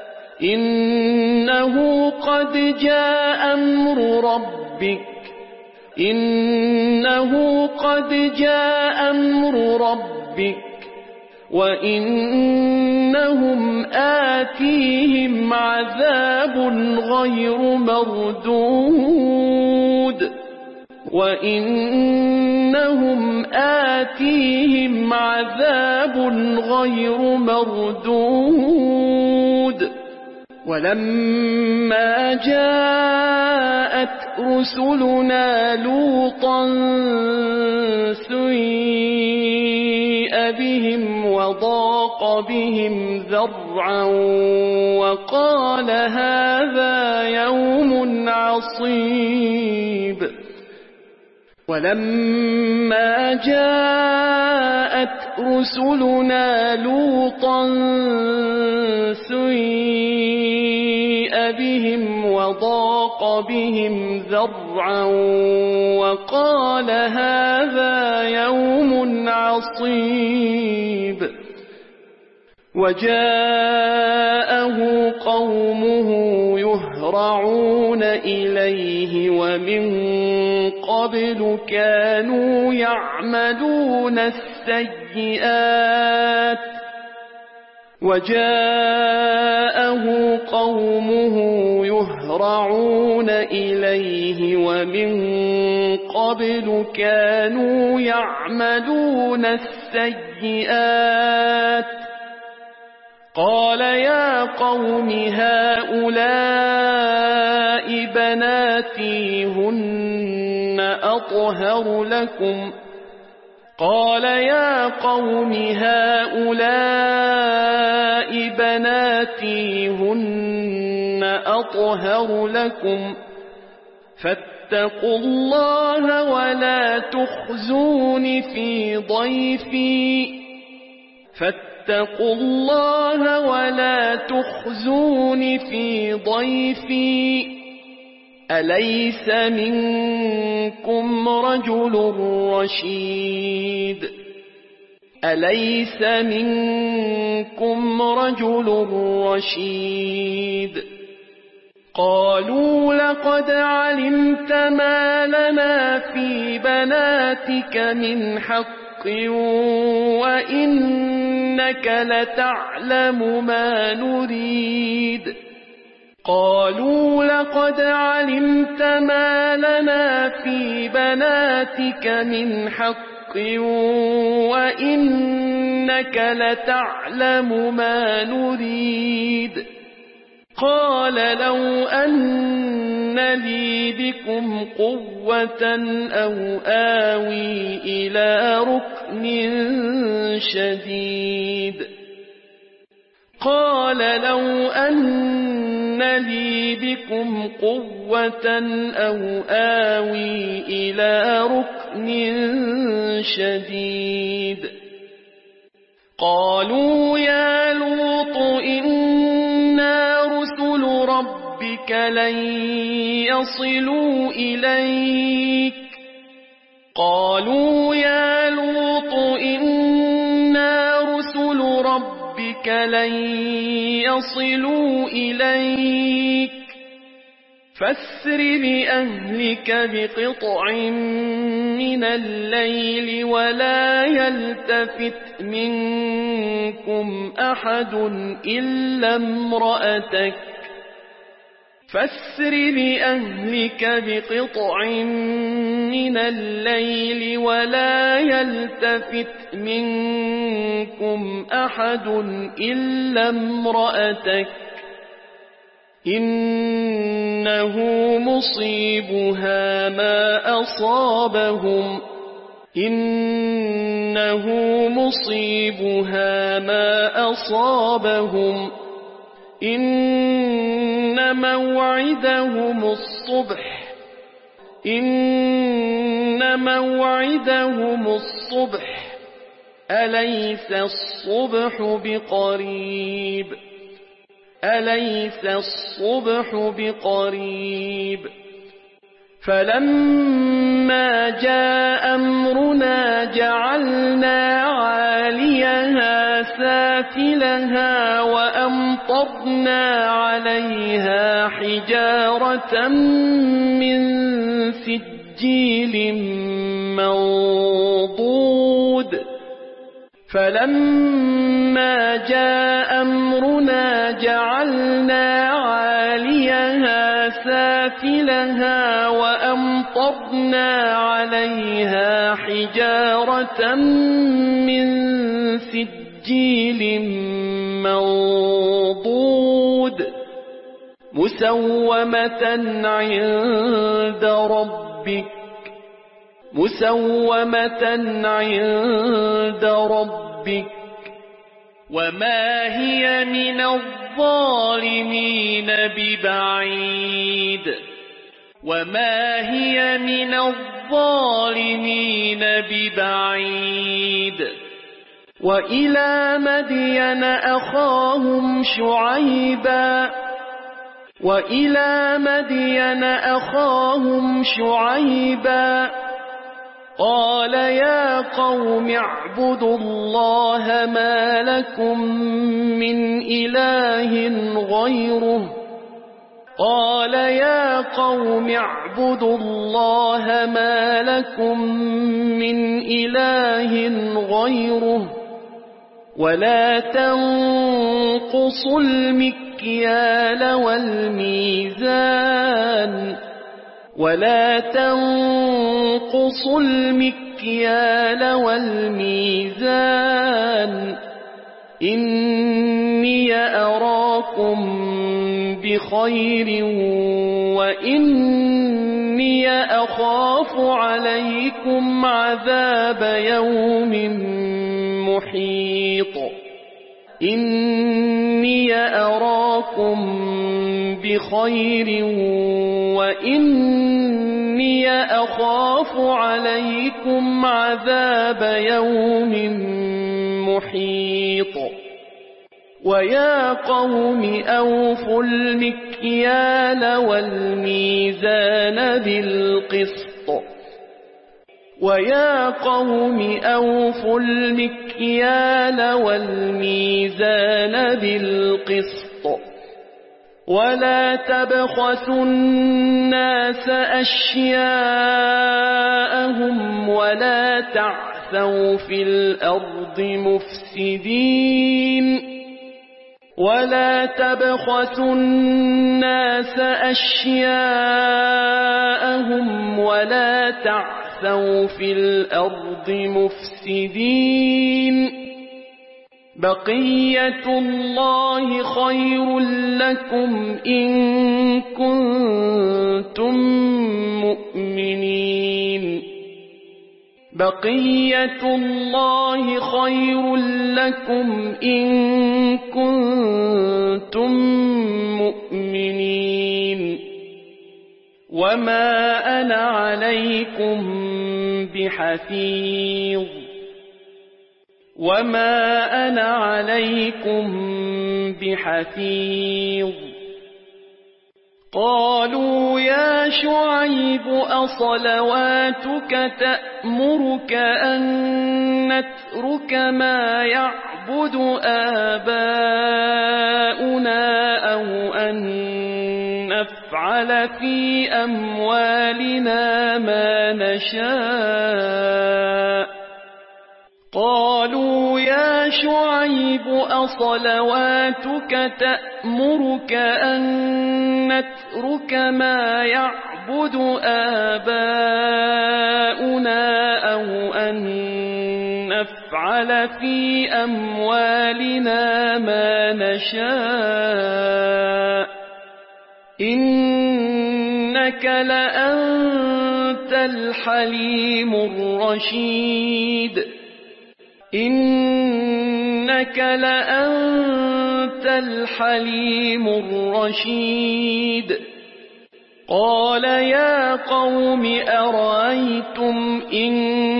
إنه قد جاء أمر ربك إنه قد جاء أمر ربك وإنهم آتيهم عذاب غير مردود وإنهم آتيهم عذاب غير مردود ولما جاءت رسلنا لوطا سيء بهم وضاق بهم ذرعا وقال هذا يوم عصيب ولما جاءت رسلنا لوطا سيء بهم وضاق بهم ذرعا وقال هذا يوم عصيب وجاءه قومه يهرعون إليه ومن قبل كانوا يعملون السيئات قال يا قوم هؤلاء بناتي هن أطهر لكم فاتقوا الله ولا تخزون في ضيفي أليس منكم رجل رشيد قالوا لقد علمت ما لنا في بناتك من حق وإنك لتعلم ما نريد قالوا لقد علمت ما لنا في بناتك من حق وإنك لتعلم ما نريد قال لو أن لي بكم قوة أو آوي إلى ركن شديد قالوا يا لوط إنا رسل ربك لن يصلوا إليك فاسر بأهلك بقطع من الليل ولا يلتفت منكم أحد إلا امرأتك إنه مصيبها ما أصابهم إن موعدهم الصبح أليس الصبح بقريب فلما جاء أمرنا جعلنا عاليها سافلها وأمطرنا عليها حجارة من سجيل منضود فلما جاء أمرنا جعلنا عاليها سافلها وأمطرنا عليها حجارة من سجيل منضود مسومة عند ربك وما هي من الظالمين ببعيد وما هي من الظالمين ببعيد وإلى مدين أخاهم شعيبا قال يا قوم اعبدوا الله ما لكم من إله غيره ولا تنقصوا المكيال والميزان إني أراكم بخير وإني أخاف عليكم عذاب يوم محيط ويا قوم أوفوا المكيال والميزان بالقسط ولا تبخسوا الناس أشياءهم ولا تعثوا في الأرض مفسدين بقية الله خير لكم إن كنتم مؤمنين وما أنا عليكم بحفيظ قالوا يا شعيب أصلواتك تأمرك أن نترك ما يعبد آباؤنا أو أن نفعل في أموالنا ما نشاء قالوا يا شعيب أصلواتك تأمرك أن نترك ما يعبد آباؤنا أو أن نفعل في أموالنا ما نشاء إنك لأنت الحليم الرشيد قال يا قوم أرأيتم إن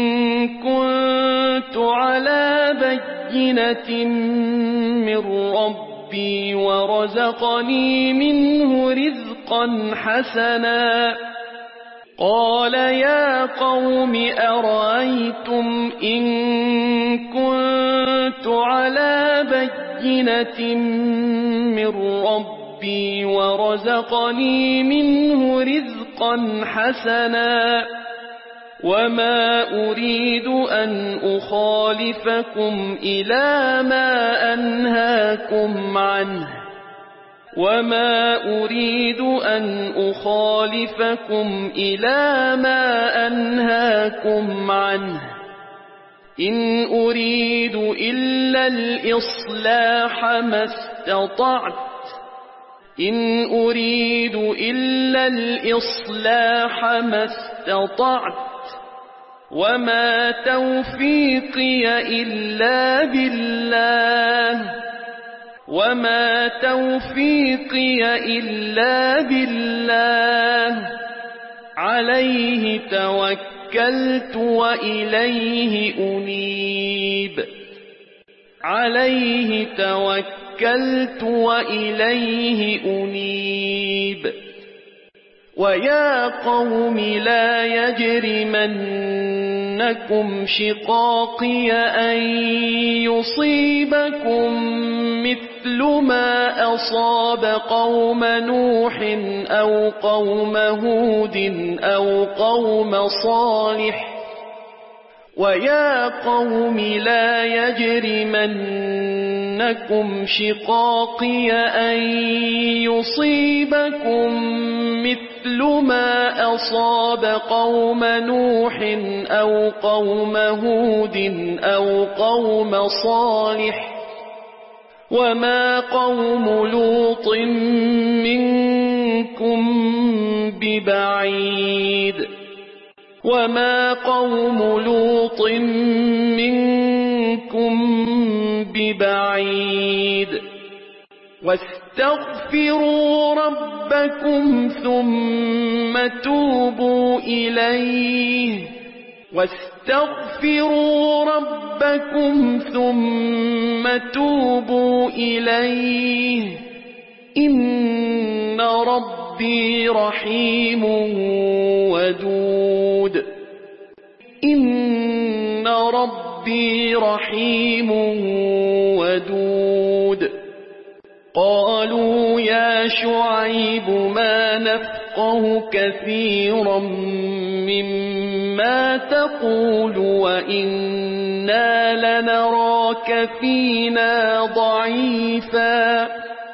كنت على بينة من ربي ورزقني منه رزقا حسنا قال يا قوم أرأيتم إن كنت على بينة من ربي ورزقني منه رزقا حسنا وما أريد أن أخالفكم إلى ما أنهاكم عنه إن أريد إلا الإصلاح ما استطعت وما توفيقي إلا بالله عليه توكلت وإليه أنيب عليه توكلت وإليه أنيب ويا قوم لا يجرمنكم شقاقي أن يصيبكم مثل ما أصاب قوم نوح أو قوم هود أو قوم صالح ويا قوم لا يجرمنكم شقاقي أن يصيبكم مثل ما أصاب قوم نوح أو قوم هود أو قوم صالح وما قوم لوط منكم ببعيد وما قوم لوط منكم ببعيد واستغفروا ربكم ثم توبوا إليه واستغفروا ربكم ثم توبوا إليه إن ربي رحيم ودود إن ربي رحيم ودود قالوا يا شعيب ما نفقه كثيرا مما تقول وإنا لنراك فينا ضعيفا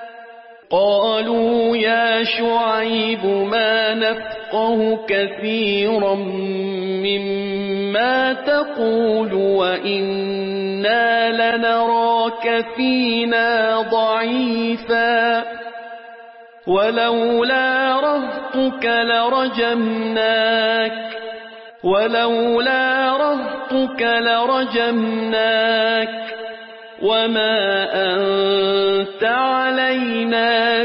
قالوا يا شعيب ما نفقه كثيرا مما تقول وإنا لنراك فينا ضعيفا ولولا رهطك لرجمناك وما أنت علينا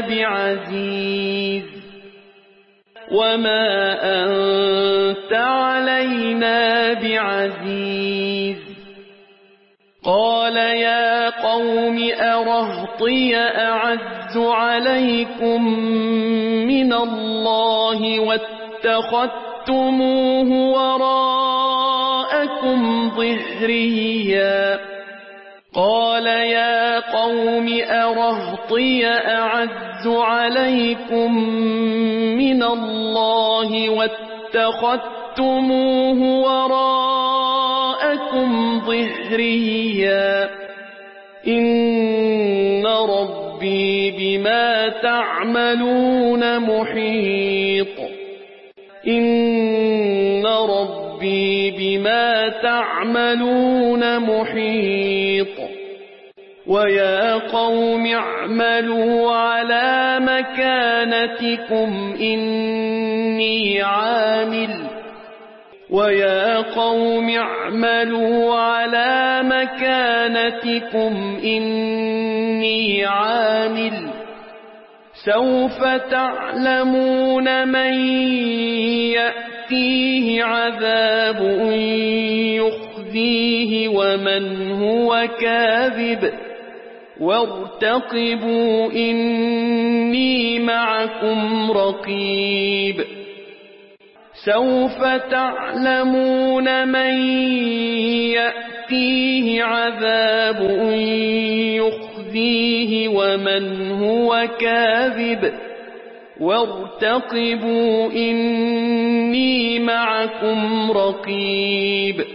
بعزيز قال يا قوم أرهطي أعز عليكم من الله واتخذتموه وراءكم ظهريا قال يا قوم أرهطي أعز عليكم من الله واتخذتموه وراءكم ظهريا إن ربي بما تعملون محيط إن ربي بما تعملون محيط ويا قوم اعملوا على مكانتكم إني عامل ويا قوم اعملوا على مكانتكم إني عامل سوف تعلمون من يأتيه عذاب يخزيه ومن هو كاذب وارتقبوا إني معكم رقيب سوف تعلمون من يأتيه عذاب يخزيه ومن هو كاذب وارتقبوا إني معكم رقيب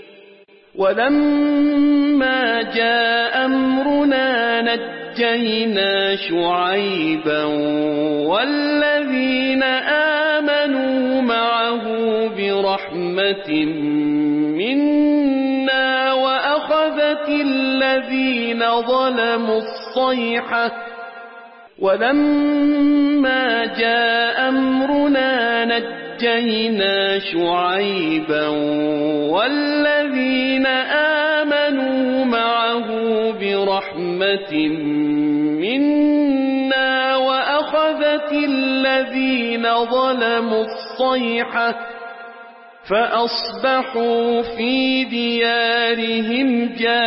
ولما جاء أمرنا نجينا شعيبا والذين آمنوا معه برحمة منا وأخذت الذين ظلموا الصيحة ولما جاء أمرنا نجينا شعيبا والذين آمنوا معه برحمة منا وأخذت الذين ظلموا الصيحة الصيحة فأصبحوا في ديارهم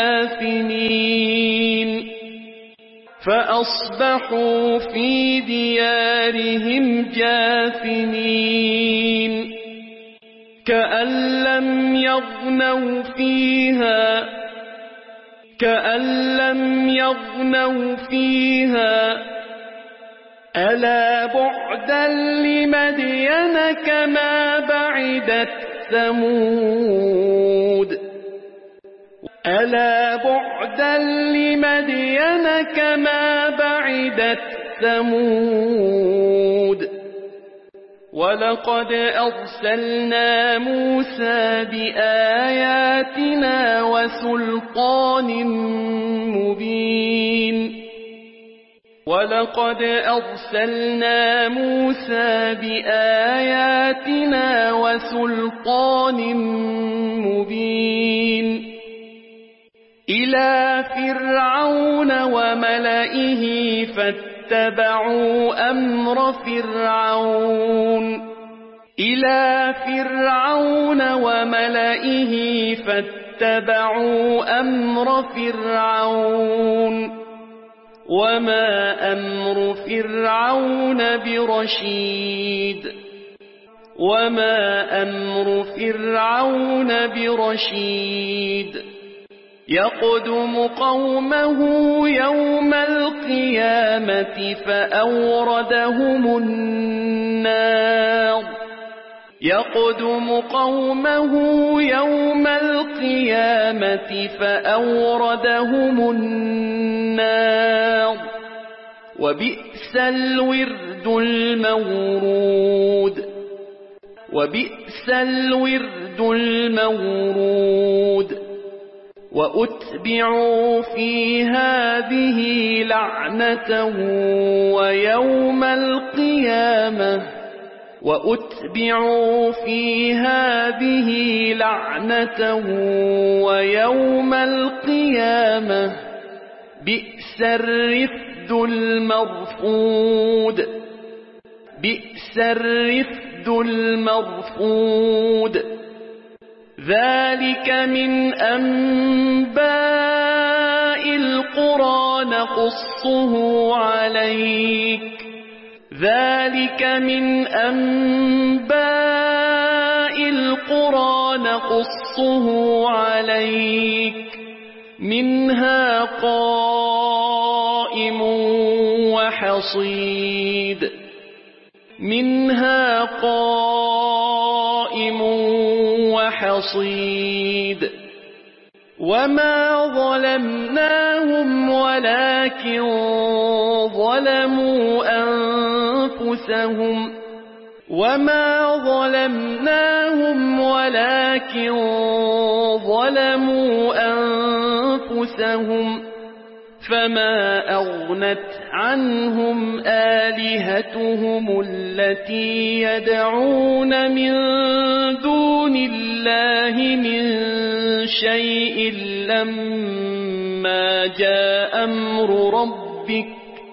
جاثمين فأصبحوا في ديارهم جاثمين كأن لم يغنوا فيها ألا بعدا لمدين كما بعدت ثمود ألا بعدا لمدين كما بعدت ثمود ولقد أرسلنا موسى بآياتنا وسلطان مبين ولقد أرسلنا موسى بآياتنا وسلطان مبين إلى فرعون وملئه فاتبعوا أمر فرعون وما أمر فرعون برشيد يقدم قومه يوم القيامة فأوردهم النار وبئس الورد المورود وأتبعوا في هذه لعنة ويوم القيامة بئس الرفد المرفود ذلك من أنباء القرى نقصه عليك منها قائم وحصيد وما ظلمناهم ولكن ظلموا أنفسهم فما أغنت عنهم آلهتهم التي يدعون من دون الله من شيء لما جاء أمر ربك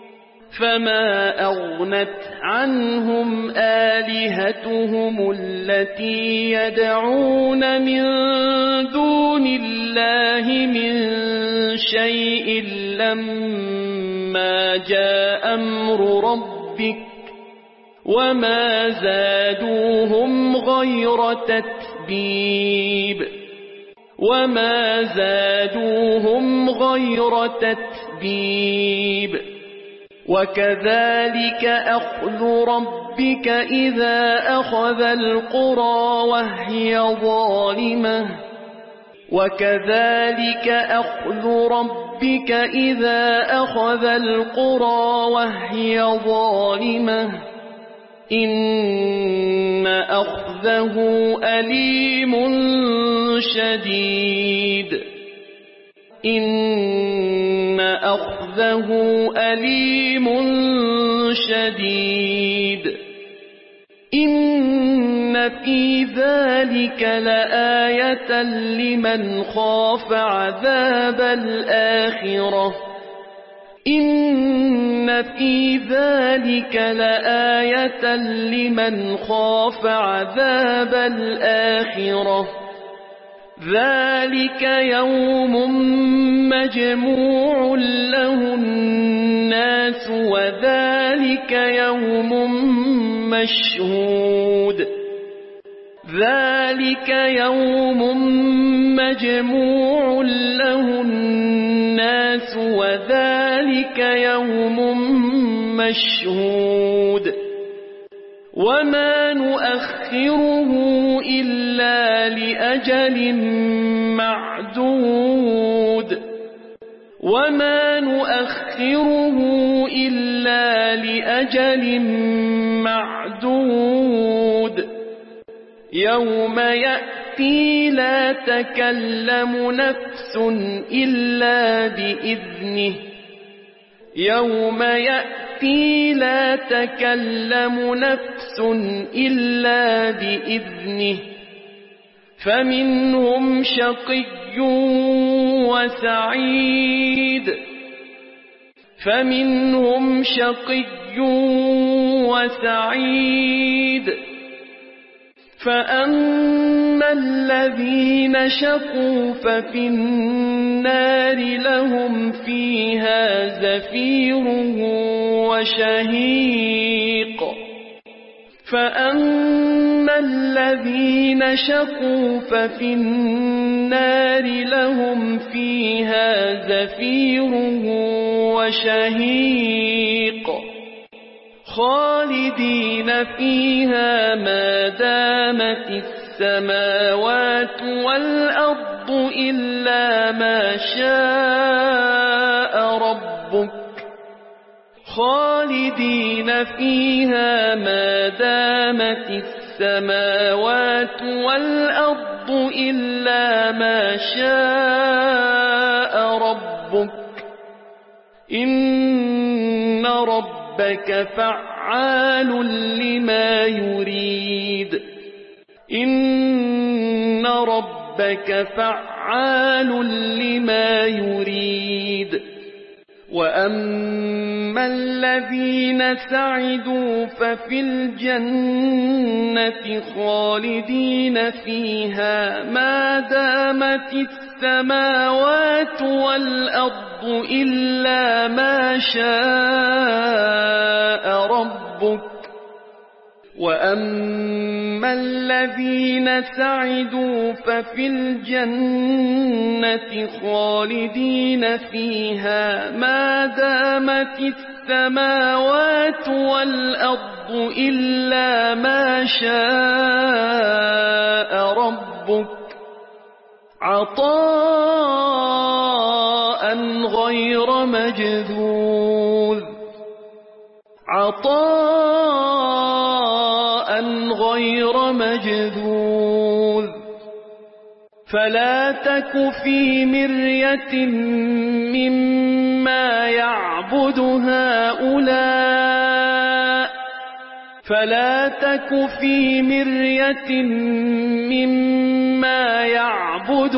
وما زادوهم غير تتبيب وكذلك أخذ ربك إذا أخذ القرى وهي ظالمة إن أخذه أليم شديد إن في ذلك لآية لمن خاف عذاب الآخرة إن في ذلك لآية لمن خاف عذاب الآخرة ذلك يوم مجموع له الناس وذلك يوم مشهود ذلك يوم مجموع له الناس وذلك يوم مشهود وما نؤخره إلا لأجل معدود وما نؤخره إلا لأجل معدود يوم يأتي لا تكلم نفس إلا بإذنه يوم يأتي لا تكلم نفس إلا بإذنه فمنهم شقي وسعيد فمنهم شقي وسعيد فأما الذين شقوا ففي النار لهم فيها زفير وشهيق فأما الذين شقوا ففي النار لهم فيها زفير وشهيق خالدين فيها ما دامت السماوات والأرض إلا ما شاء ربك خالدين فيها ما دامت السماوات والأرض إلا ما شاء ربك إن ربك فعال لما يريد إن ربك فعال لما يريد وأما الذين سعدوا ففي الجنة خالدين فيها ما دامت السماوات والأرض إلا ما شاء ربك وأما الذين سعدوا ففي الجنة خالدين فيها ما دامت السماوات والأرض إلا ما شاء ربك عطاء غير مجذوذ عطاء غير مجذوذ فلا تك في مرية مما يعبد هؤلاء فلا تك في مرية مما يعبد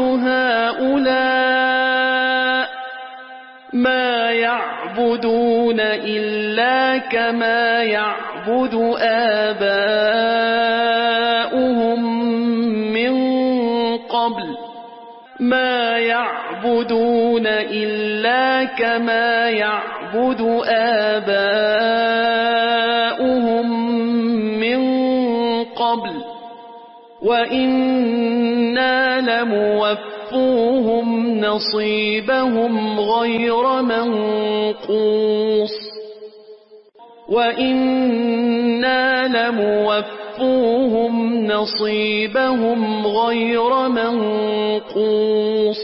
هؤلاء ما يعبدون إلا كما يعبد آباؤهم من قبل ما يعبدون إلا كما يعبد آباؤهم من قبل وإنا لموفوهم نصيبهم غير منقوص وإنا لموفوهم نصيبهم غير منقوص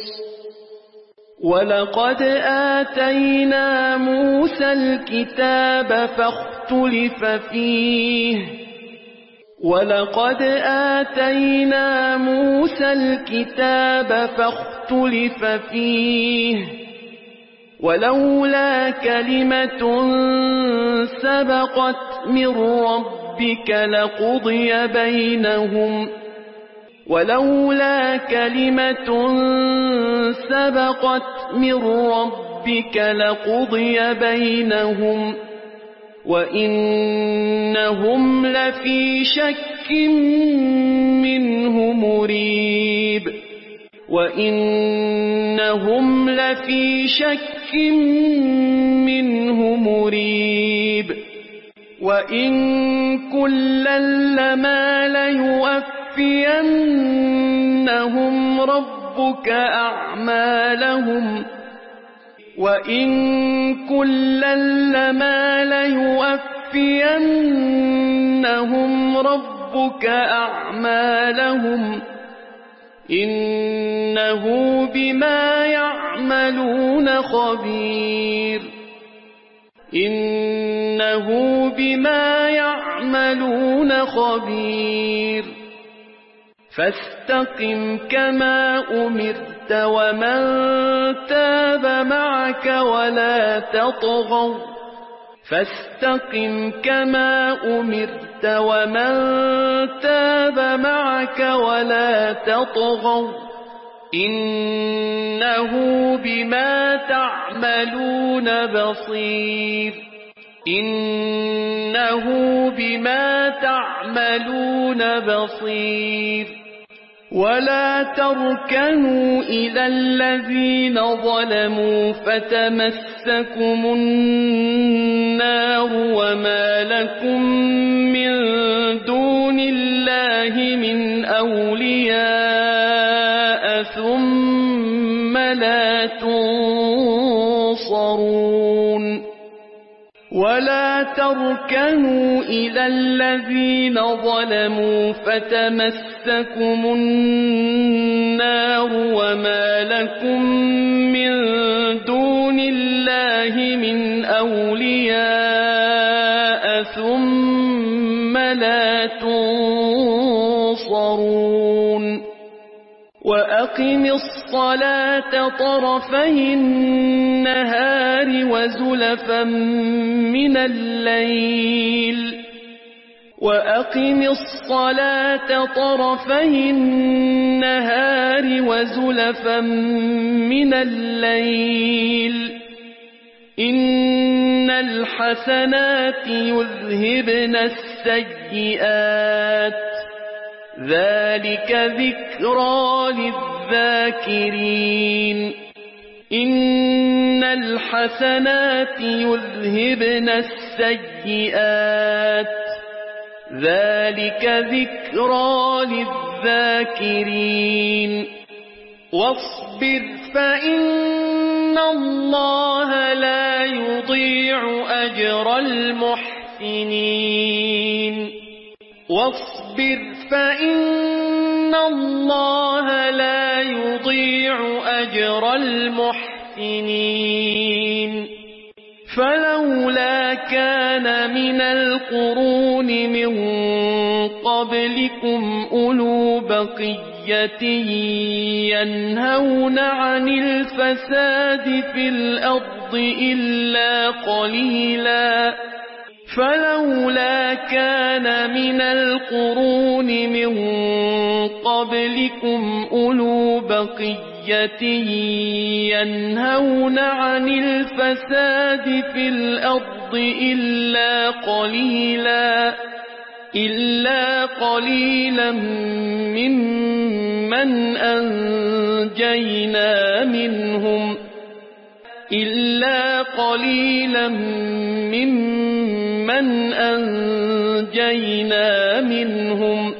ولقد آتينا موسى الكتاب فاختلف فيه ولقد آتينا موسى الكتاب فاختلف فيه ولولا كلمة سبقت من ربك لقضي بينهم ولولا كلمة سبقت من ربك لقضي بينهم وإنهم لفي شك منه مريب وإنهم لفي شك منه مريب وإن كلا لما ليوفينهم ربك أعمالهم وإن كلا لما ليوفينهم ربك أعمالهم إنه بما يعملون خبير إنه بما يعملون خبير فاستقم كما أمرت ومن تاب معك ولا تطغوا فاستقم كما أمرت ومن تاب معك ولا تطغوا إنه بما تعملون بصير إنه بما تعملون بصير ولا تركنوا إلى الذين ظلموا فتمسكم النار وما لكم من دون الله من أولياء ثم لا تنصرون ولا تركنوا إلى الذين ظلموا فتمسكم النار وما لكم من دون الله من أولياء ثم لا تنصرون وأقم الصلاة طرفي النهار وزلفا من الليل وأقم الصلاة طرفي النهار وزلفا من الليل إن الحسنات يذهبن السيئات ذلك ذكرى للذاكرين إن الحسنات يذهبن السيئات ذلك ذكرى للذاكرين واصبر فإن الله لا يضيع أجر المحسنين واصبر فإن الله لا يضيع أجر المحسنين فلولا كان من القرون من قبلكم أولو بقية ينهون عن الفساد في الأرض إلا قليلا فلولا كان من القرون من قبلكم أولو بقية ينهون عن الفساد في الأرض إلا قليلا ممن أنجينا منهم إلا قليلا ممن أنجينا منهم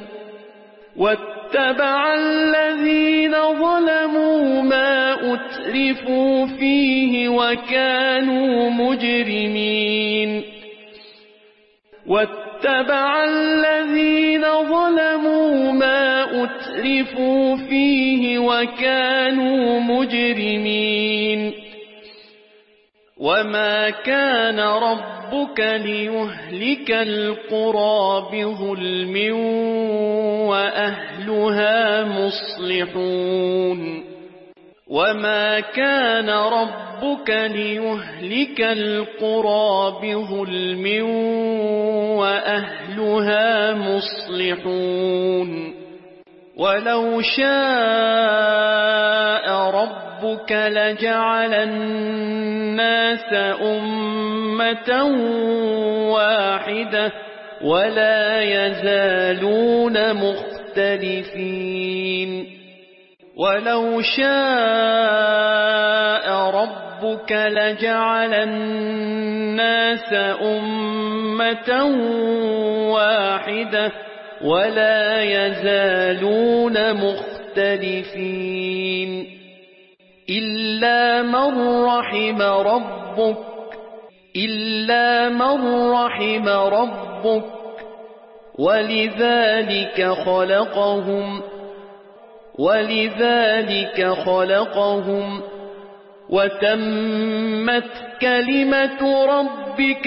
واتبع الذين ظلموا ما أترفوا فيه وكانوا مجرمين واتبع الذين ظلموا ما أترفوا فيه وكانوا مجرمين وما كان ربك ليهلك القرى بظلم وأهلها مصلحون وما كان ربك ليهلك القرى بظلم وأهلها مصلحون ولو شاء ربك لجعل الناس أمة واحدة ولا يزالون مختلفين ولو شاء ربك لجعل الناس أمة واحدة ولا يزالون مختلفين إلا من رحم ربك ولذلك خلقهم وتمت كلمة ربك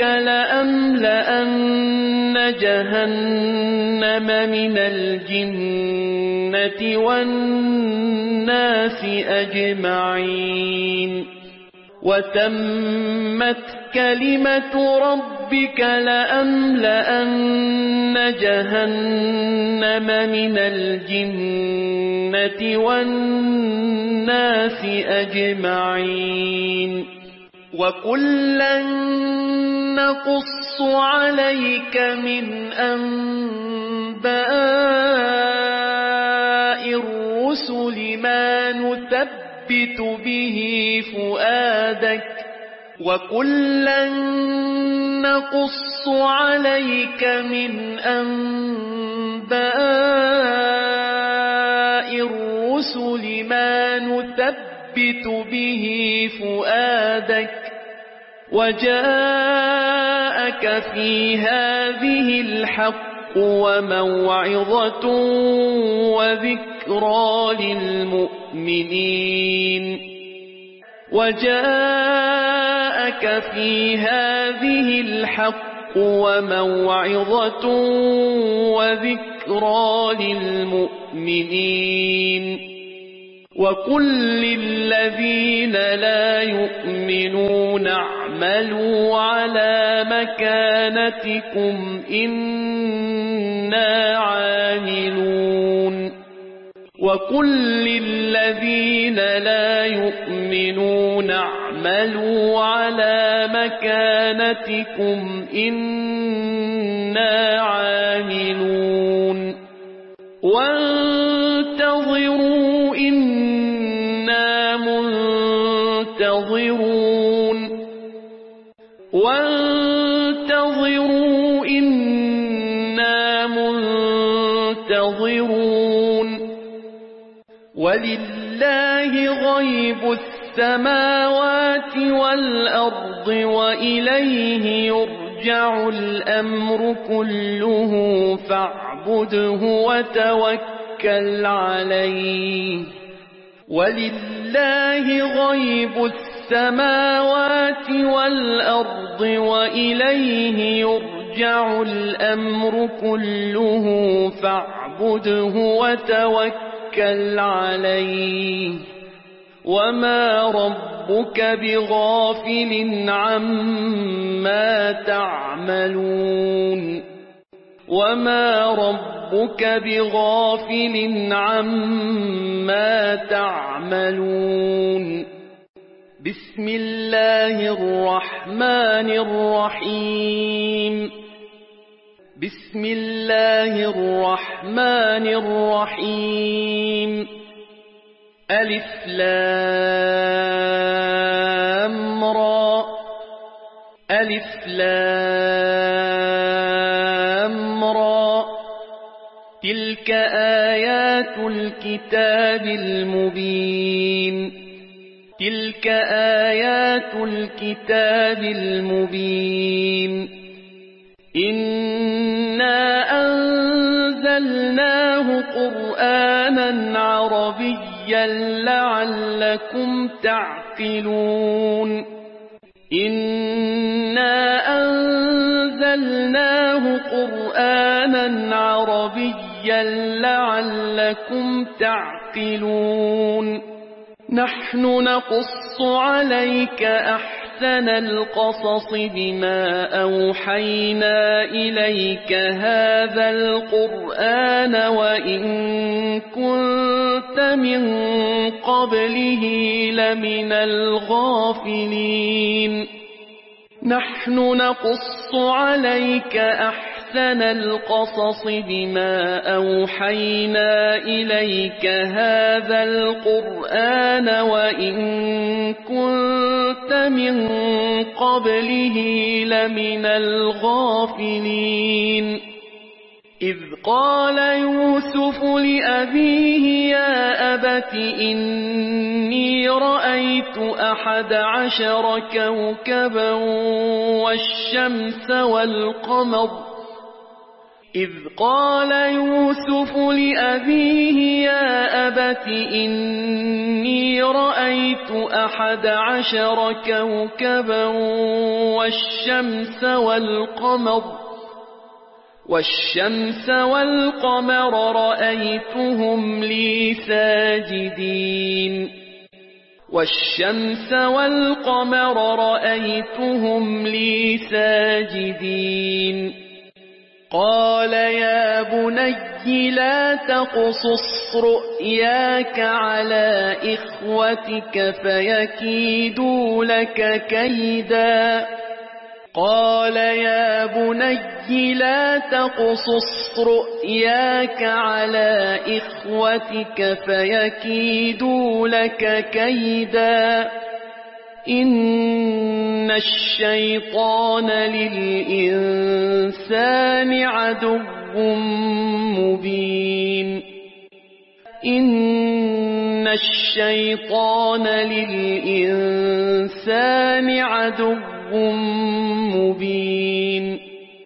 لأملأن جهنم من الجنة والناس أجمعين وتمت كلمة ربك لأملأن جهنم من الجنة والناس أجمعين وكلا نقص عليك من أنباء الرسل ما نثبت به فؤادك وكلا نقص عليك من أنباء الرسل ما نثبت به فؤادك وجاءك في هذه الحق وموعظة وذكرى للمؤمنين وجاءك في هذه الحق وموعظة وذكرى للمؤمنين وقل للذين لا يؤمنون اعملوا على مكانتكم إنا عاملون وقل للذين لا يؤمنون اعملوا على مكانتكم إنا عاملون وانتظروا إنا منتظرون وانتظروا إنا منتظرون ولله غيب السماوات والأرض وإليه يرجع الأمر كله فاعبده وتوكل عليه ولله غيب السماوات والأرض وإليه يرجع الأمر كله فاعبده وتوكل عليه وما ربك بغافل عما تعملون وما ربك بغافل عما تعملون بسم الله الرحمن الرحيم بسم الله الرحمن الرحيم ألف لام را ألف لام را تلك آيات الكتاب المبين تلك آيات الكتاب المبين إنا أنزلناه قرآنا عربيا لعلكم تعقلون إنا أنزلناه قرآنا عربيا لعلكم تعقلون نحن نقص عليك أحسن أحسن القصص بما أوحينا إليك هذا القرآن وإن كنت من قبله لمن الغافلين نحن نقص عليك أحسن القصص بما أوحينا إليك هذا القرآن وإن كنت من قبله لمن الغافلين إذ قال يوسف لأبيه يا أبت إني رأيت 11 كوكبا والشمس والقمر إذ قال يوسف لأبيه يا أبت إني رأيت 11 كوكبا والشمس والقمر رأيتهم لي ساجدين قال يا بني لا تقصص رؤياك على إخوتك فيكيدوا لك كيدا إن الشيطان للإنسان عدو مبين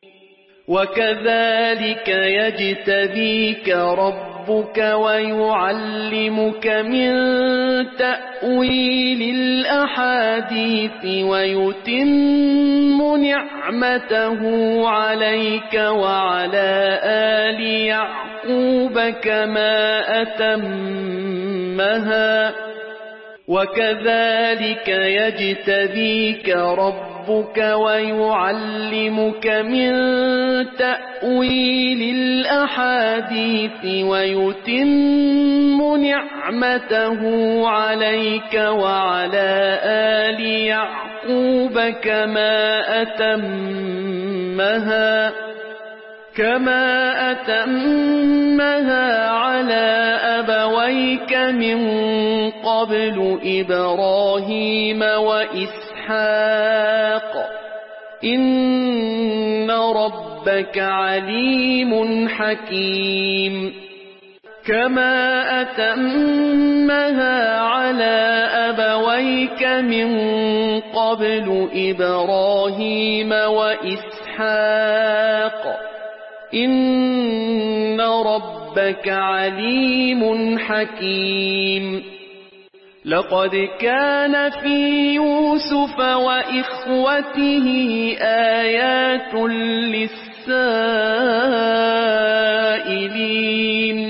وكذلك يجتبيك ربك ويعلمك من تأويل الأحاديث ويتم نعمته عليك وعلى آل يعقوب كما أتمها على أبويك من قبل إبراهيم وإسحاق إن ربك عليم حكيم كما أتمها على أبويك من قبل إبراهيم وإسحاق إن ربك عليم حكيم لقد كان في يوسف وإخوته آيات للسائلين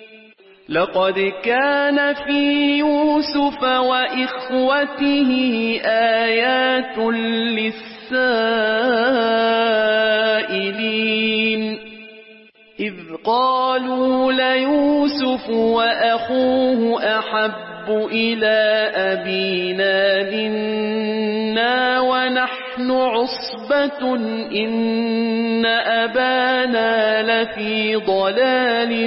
إذ قالوا ليوسف وأخوه أحب إلى أبينا منا ونحن عصبة إن أبانا لفي ضلال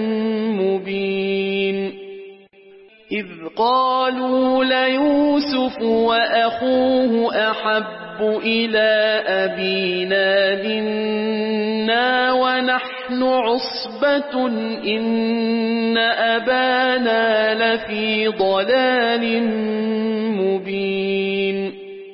مبين إذ قالوا ليوسف وأخوه أحب إلى أبينا منا ونحن عصبة إن أبانا لفي ضلال مبين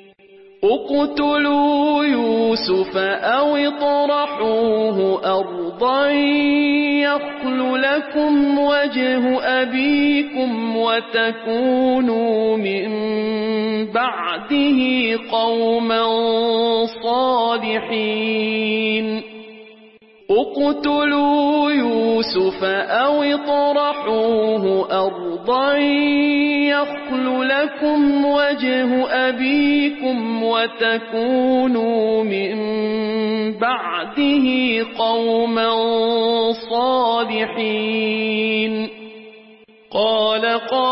اقتلوا يوسف أو اطرحوه أرضا يخل لكم وجه أبيكم وتكونوا من بعده قوما صالحين اقتلوا يوسف أو اطرحوه أرضا أرضا يخل لكم وجه أبيكم وتكونوا من بعده قوما صالحين. قال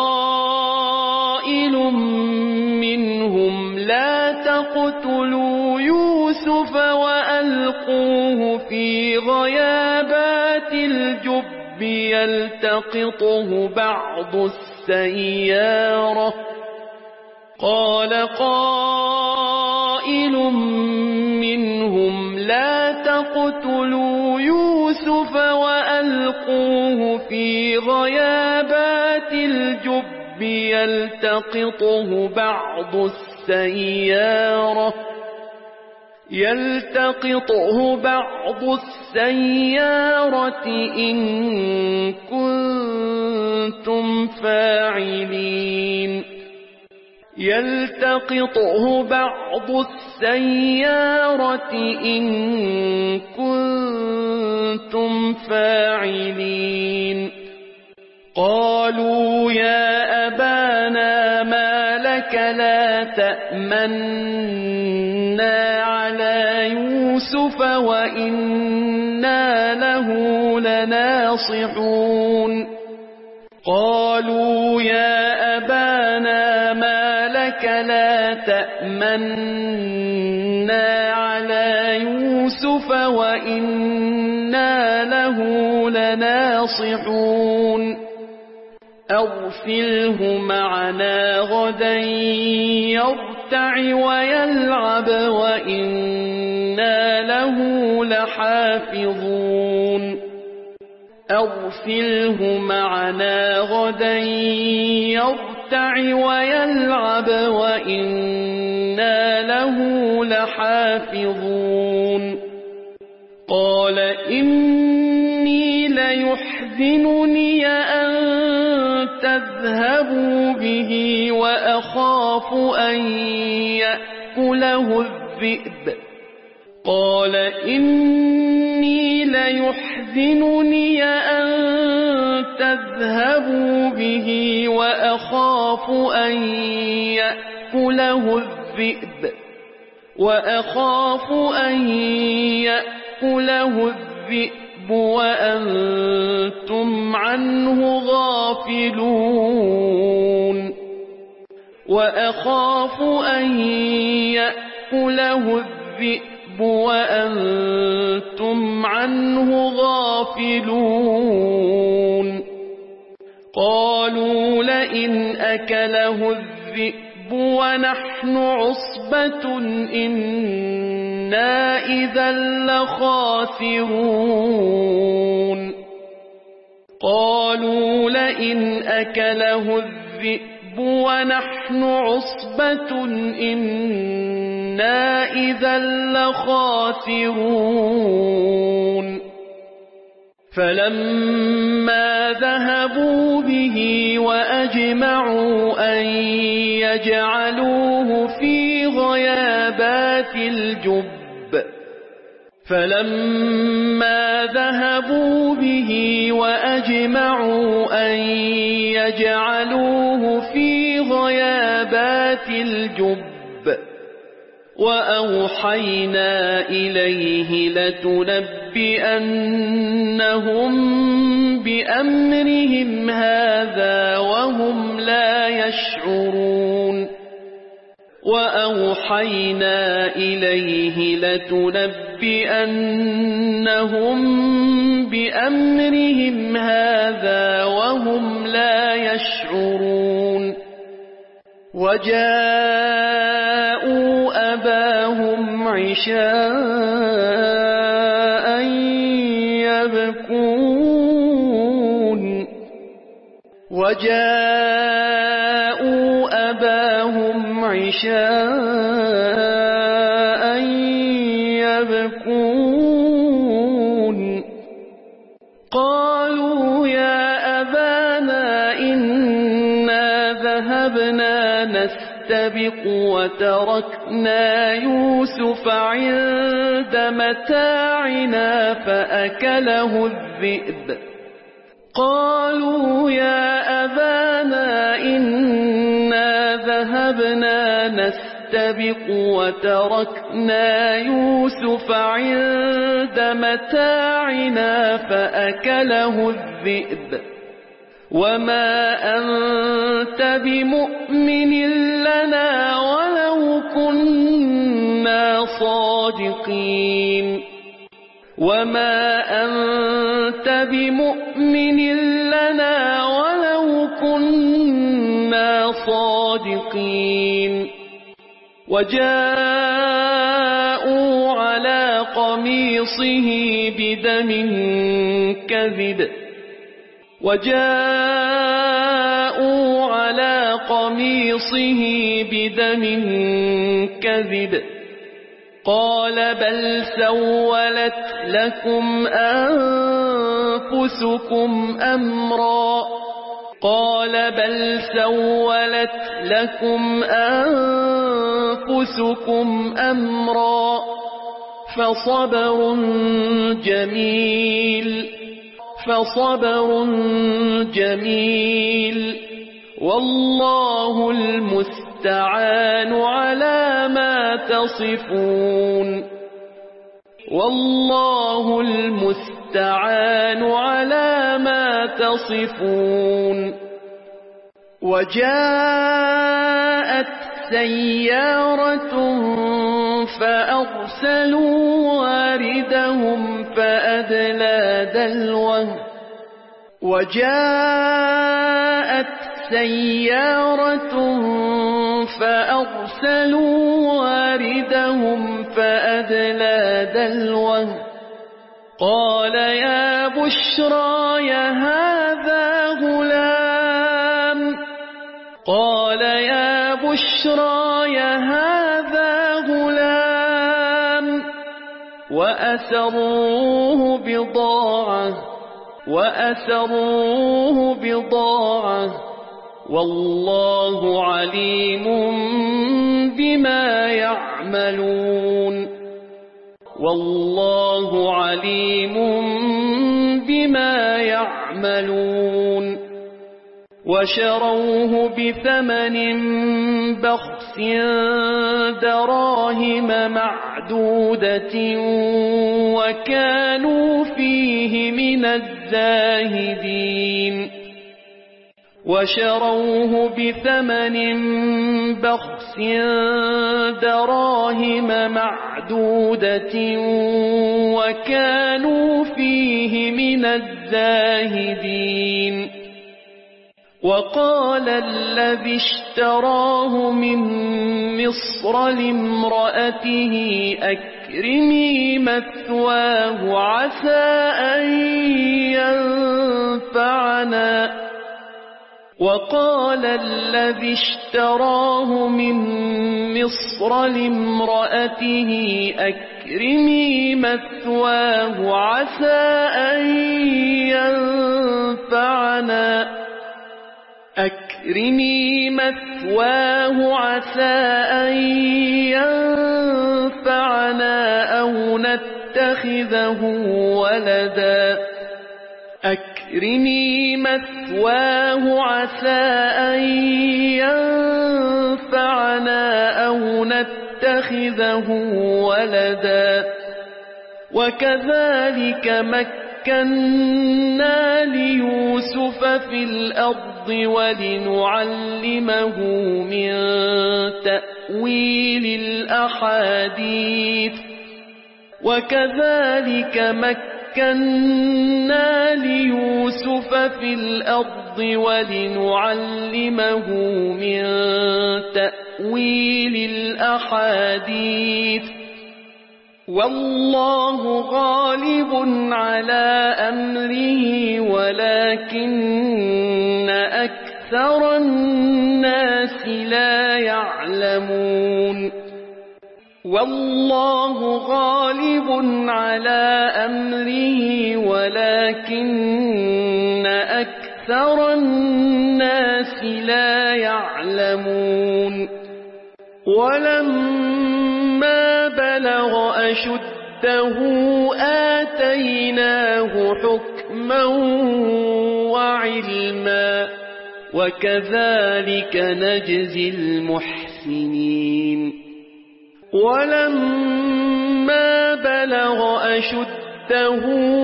قائل منهم لا تقتلوا يوسف وألقوه في غيابات الجب يلتقطه بعض السيارة. قال قائل منهم لا تقتلوا يوسف وألقوه في غيابات الجب يلتقطه بعض السيارة إن كنتم فاعلين. يلتقطه بعض السيارة إن كنتم فاعلين. قالوا يا أبانا ما لك لا تأمنا على يوسف وإنا له لناصحون. قالوا يا أبانا ما لك لا تأمنا على يوسف وإنا له لناصحون. أرسله معنا غدا يرتع ويلعب وإنا له لحافظون. أرسله معنا غدا يرتع ويلعب وإنا له لحافظون. قال إني ليحزنني أن تذهبوا به وأخاف أن يأكله الذئب. قال إني ليحزنني أن تذهبوا به وأخاف أن يأكله الذئب وأنتم عنه غافلون. وأخاف أن يأكله الذئب وأنتم عنه غافلون. قالوا لئن أكله الذئب ونحن عصبة إنا إذا لخاسرون. قالوا لئن أكله الذئب ونحن عصبة إنا إذا لخاسرون. فلما ذهبوا به وأجمعوا أن يجعلوه في غيابات الجب وأوحينا إليه لتنبئنهم بأمرهم هذا وهم لا يشعرون. وأوحينا إليه لتنبئنهم بأمرهم هذا وهم لا يشعرون. وجاءوا أباهم عشاء يبكون. قالوا يا أبانا إنا ذهبنا نستبق وتركنا يوسف عند متاعنا فأكله الذئب. قالوا يا أبانا إنا ذهبنا نستبق وتركنا يوسف عند متاعنا فأكله الذئب وما أنت بمؤمن لنا ولو كنا صادقين وما أنت بمؤمن لنا ولو كنا صادقين وجاءوا على قميصه بدم كذب قال بل سولت لكم أنفسكم أمرا فصبر جميل والله المستعان على ما تصفون وجاءت سيارة فأرسلوا واردهم فأدلى دلوه قال يا بشرى هذا غلام وأسروه بضاعة والله عليم بما يعملون وشروه بثمن بخس دراهم معدودة وكانوا فيه من الزاهدين وقال الذي اشتراه من مصر لامرأته أكرمي مثواه عسى أن ينفعنا أو نتخذه ولدا وكذلك مكنا ليوسف في الأرض ولنعلمه من تأويل الأحاديث والله غالب على أمره ولكن أكثر الناس لا يعلمون ولما بلغ أشده آتيناه حكما وعلما وكذلك نجزي المحسنين ولما بلغ أشده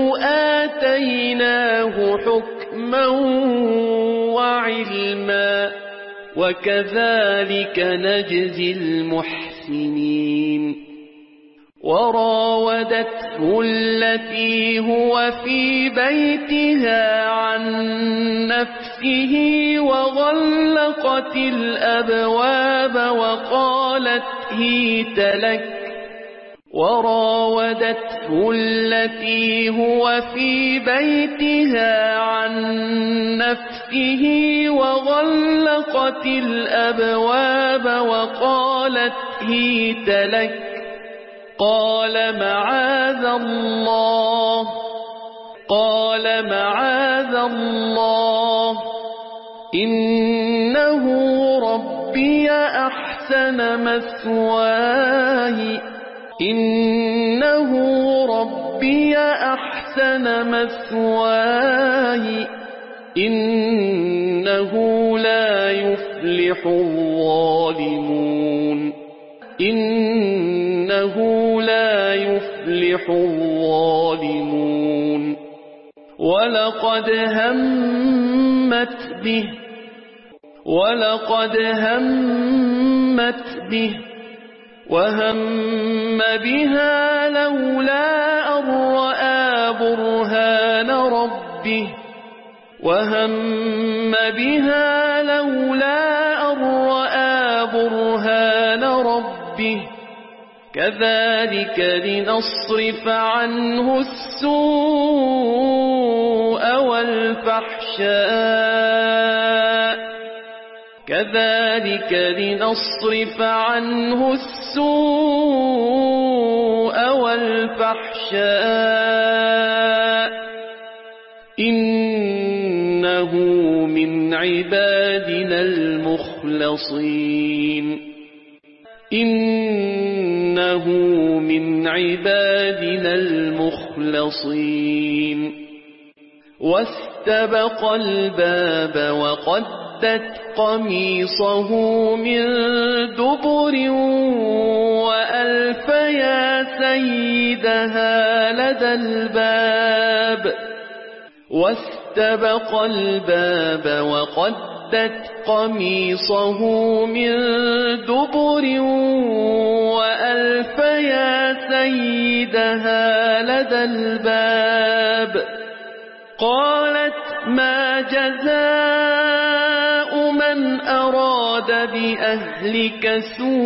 آتيناه حكما وعلما وكذلك نجزي المحسنين وراودته التي هو في بيتها عن نفسه وغلقت الأبواب وقالت هيت لك وراودته التي هو في بيتها عن نفسه وغلقت الأبواب وقالت هيت لك قال معاذ الله إنه ربي أحسن مثواي إنه لا يفلح الظالمون ولقد همت به وهم بها لولا أن رأى برهان ربه كذلك لنصرف عنه السوء والفحشاء إنه من عبادنا المخلصين واستبق الباب وقدت قميصه من دبر وألف يا سيدها لدى الباب قميصه من دبر وألف يا سيدها لدى الباب قالت ما جزاء من أراد بأهلك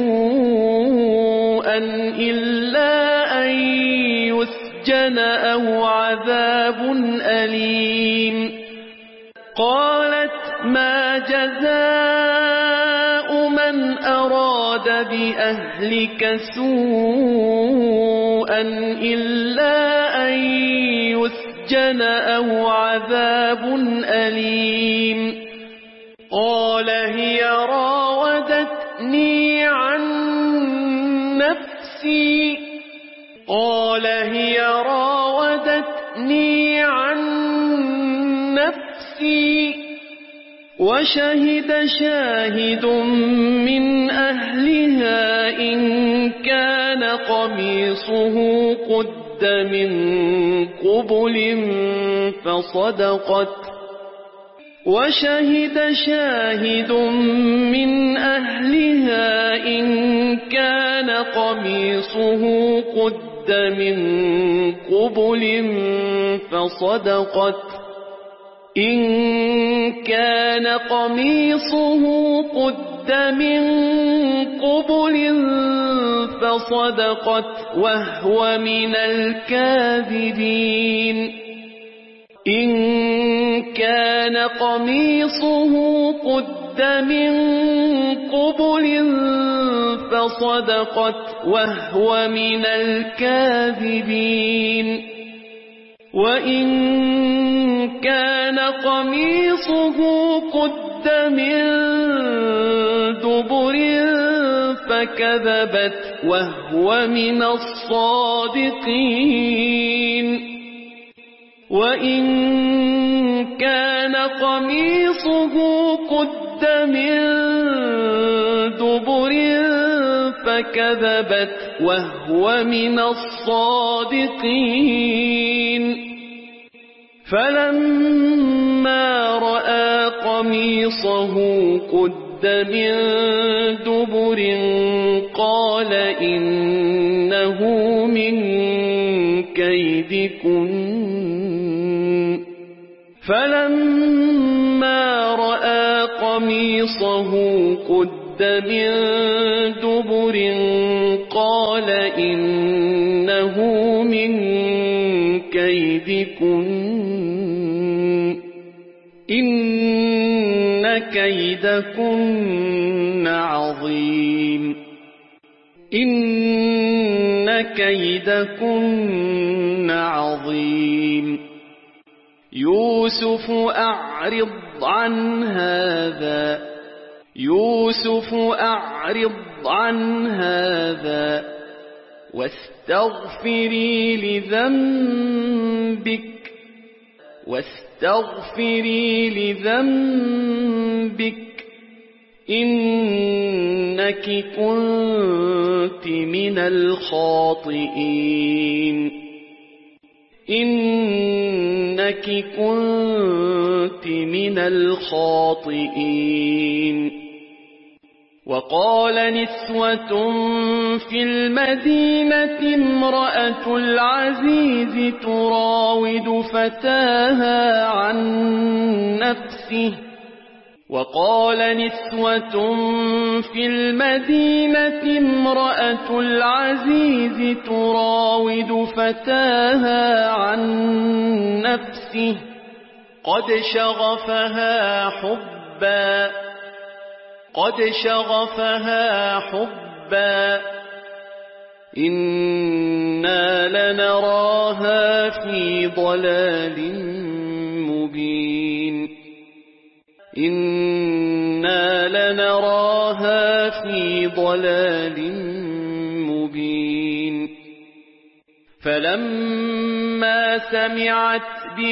سوءا إلا أن يسجن أو عذاب أليم قال هي راودتني عن نفسي وشهد شاهد من أهلها إن كان قميصه قد من قبل فصدقت وهو من الكاذبين إن كان قميصه قد من قبل فصدقت وهو من الكاذبين وإن كان قميصه قد من دبر فكذبت وهو من الصادقين وإن كان قميصه قد من دبر فكذبت وهو من الصادقين فلما رأى قميصه قد من دبر قال إنه من كيدكن فلما رأى قميصه قد من دبر قال إنه من كيدكن إن كيدكن عظيم إن كيدكن عظيم يوسف أعرض عن هذا يوسف أعرض عن هذا واستغفري لذنبك إنك كنت من الخاطئين إنك كنت من الخاطئين وقال نسوة في المدينة امرأة العزيز تراود فتاها عن نفسه وقال نسوة في المدينة امرأة العزيز تراود فتاها عن نفسه قد شغفها حبا إنا لنراها في ضلال مبين إنا لنراها في ضلال مبين فلما سمعت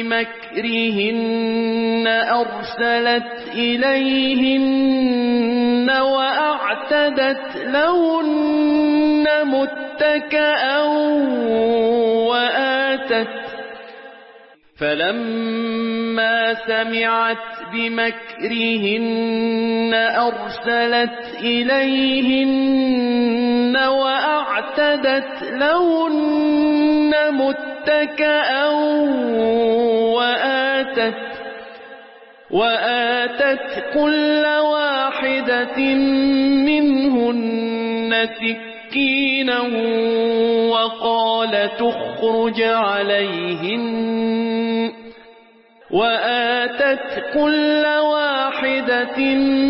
بمكرهن أرسلت إليهن وأعتدت لهن متكئا فلما سمعت بمكرهن أرسلت إليهن وأعتدت لهن متكئا وآتت كل واحدة منهن سكينا وقالت اخرج عليهن وآتت كل واحدة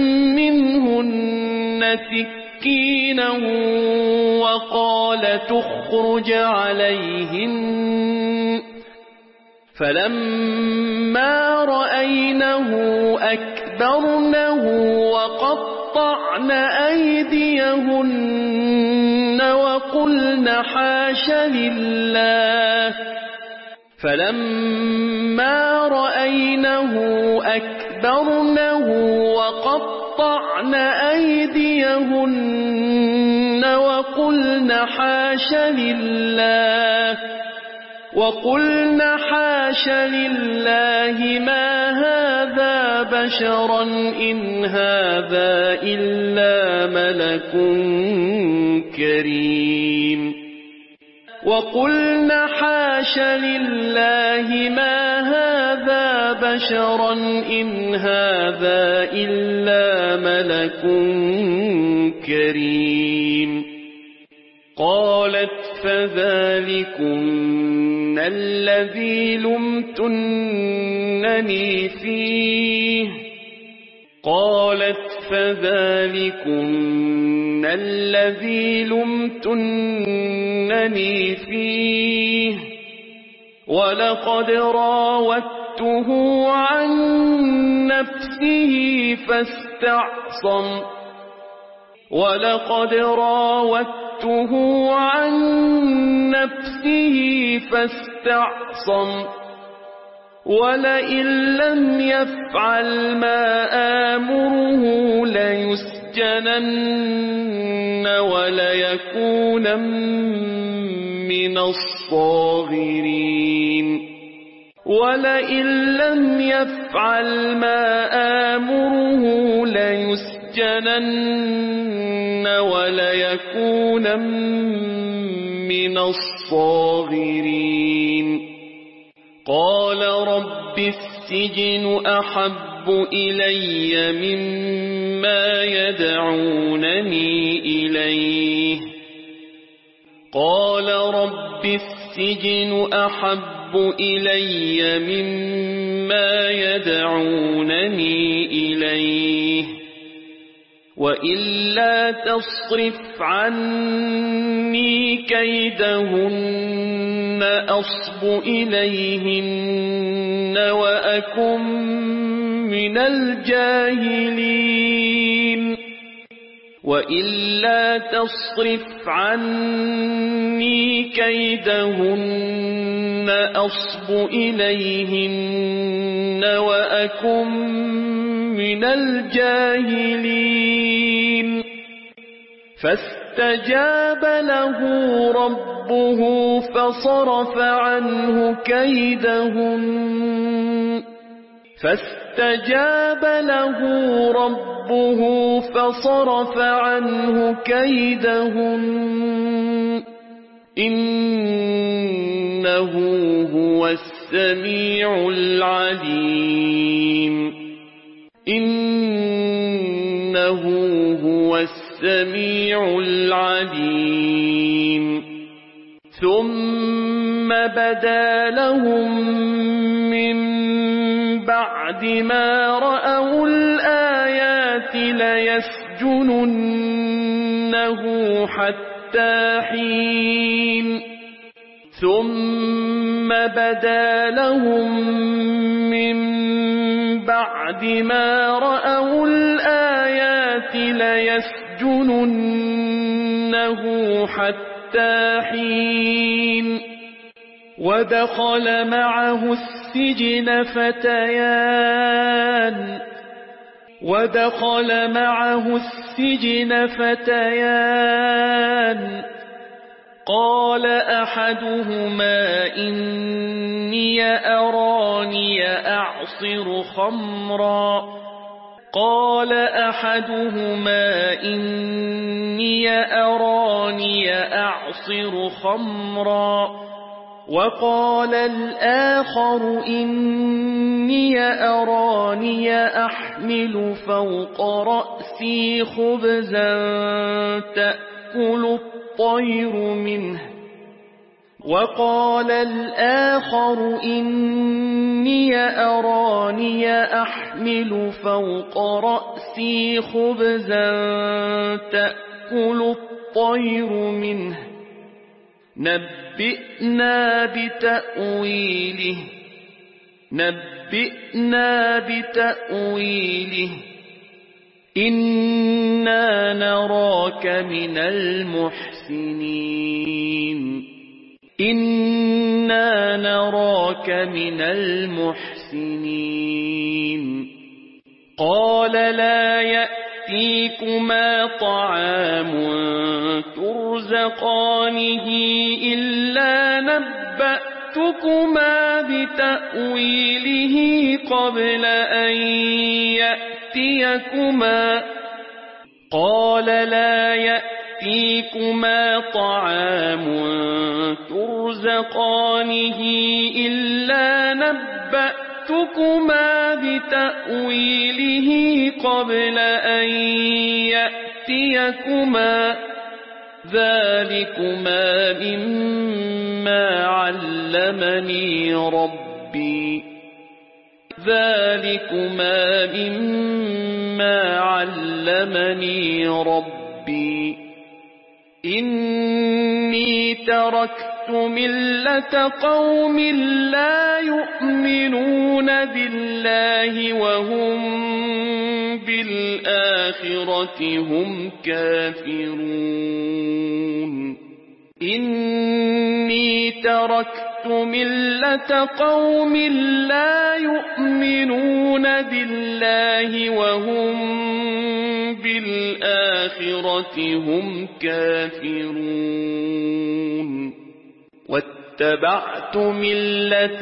منهن سكينا وقالت اخرج عليهن فلما رأينه أكبرنه وقطعن أيديهن وقلن حاش لله فلما رأينه أكبرنه وقطعن أيديهن وقلن حاش لله ما هذا بشرا إن هذا إلا ملك كريم وقلن حاش لله ما هذا بشرا إن هذا إلا ملك كريم قالت فذلكن الذي لمتنني فيه ولقد راودته عن نفسه فاستعصم ولئن لم يفعل ما آمره ليسجنن وليكونن من الصاغرين ولئن لم يفعل ما آمره ليسجنن وليكونن من الصاغرين قال رب السجن أحب إلي مما يدعونني إليه قال رب السجن أحب إلي مما يدعونني إليه وإلا تصرف عني كيدهن أصب إليهن وأكن من الجاهلين وإلا تصرف عني كيدهن أصب إليهن وأكن من الجاهلين فاستجاب له ربه فصرف عنه كيدهن فاستجاب له ربه فصرف عنه كيدهن إنه هو السميع العليم إنه هو السميع العليم ثم بدا لهم من بعد ما رأوا الآيات ليسجننه حتى حين ثم بدا لهم من بعد ما رأوا الآيات ليسجننه حتى حين ودخل معه السجن فتيان قال أحدهما إني أراني أعصر خمرا وقال الآخر إني أراني أحمل فوق رأسي خبزا تأكل الطير منه وقال الآخر إني أراني أحمل فوق رأسي خبزا تأكل الطير منه نبئنا بتأويله إنا نراك من المحسنين قال لا يأتيكما طعام ترزقانه إلا نبأتكما بتأويله قبل أن يأتيكما قال لا يأتيكما طعام ترزقانه إلا نبأتكما بتأويله قبل أن يأتيكما ذلكما مما علمني ربي إني تركت ملة قوم لا يؤمنون بالله وهم بالآخرة هم كافرون إني تركت ملة قوم لا يؤمنون بالله وهم بالآخرة هم كافرون واتبعت ملة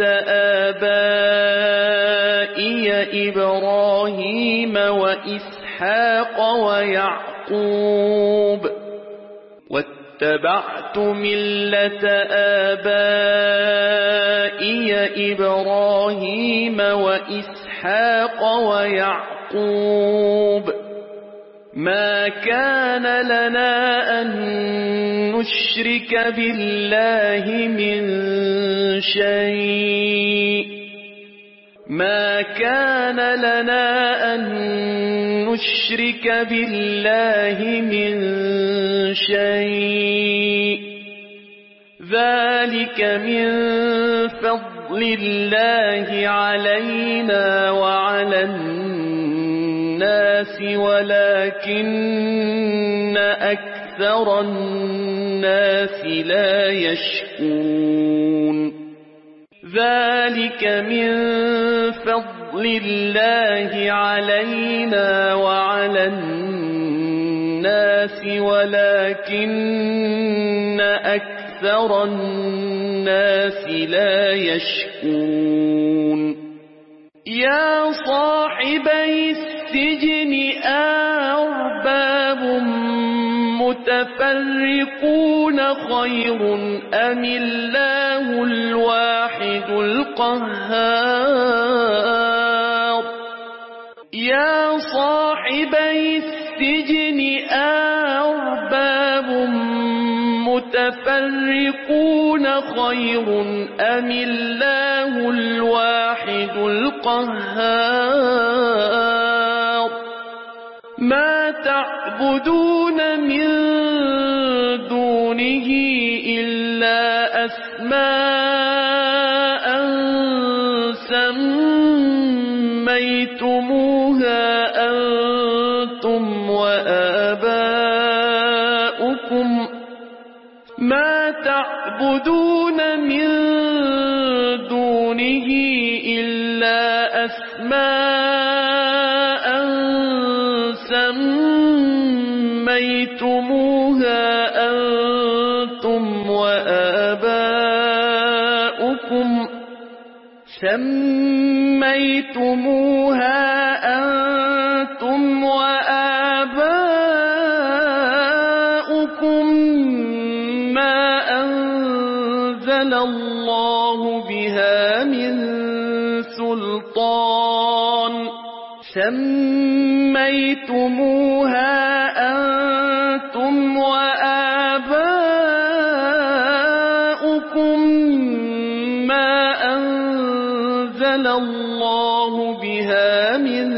آبائي إبراهيم وإسحاق ويعقوب واتبعت ملة آبائي إبراهيم وإسحاق ويعقوب ما كان لنا أن نشرك بالله من شيء ما كان لنا أن نشرك بالله من شيء ذلك من فضل الله علينا وعلى الناس ولكن أكثر الناس لا يشكرون ذلك من فضل الله علينا وعلى الناس ولكن أكثر الناس لا يشكرون يا صاحبي السجن أرباب متفرقون خير أم الله الواحد القهار يا صاحبي السجن أرباب متفرقون خير أم الله الواحد القهار ما تعبدون من دونه إلا أسماء سميتموها أنتم وآباؤكم ما تعبدون من دونه إلا أسماء سميتموها أنتم وآباؤكم ما أنزل الله بها من سلطان سميتموها أنتم وآباؤكم ما أنزل الله بها من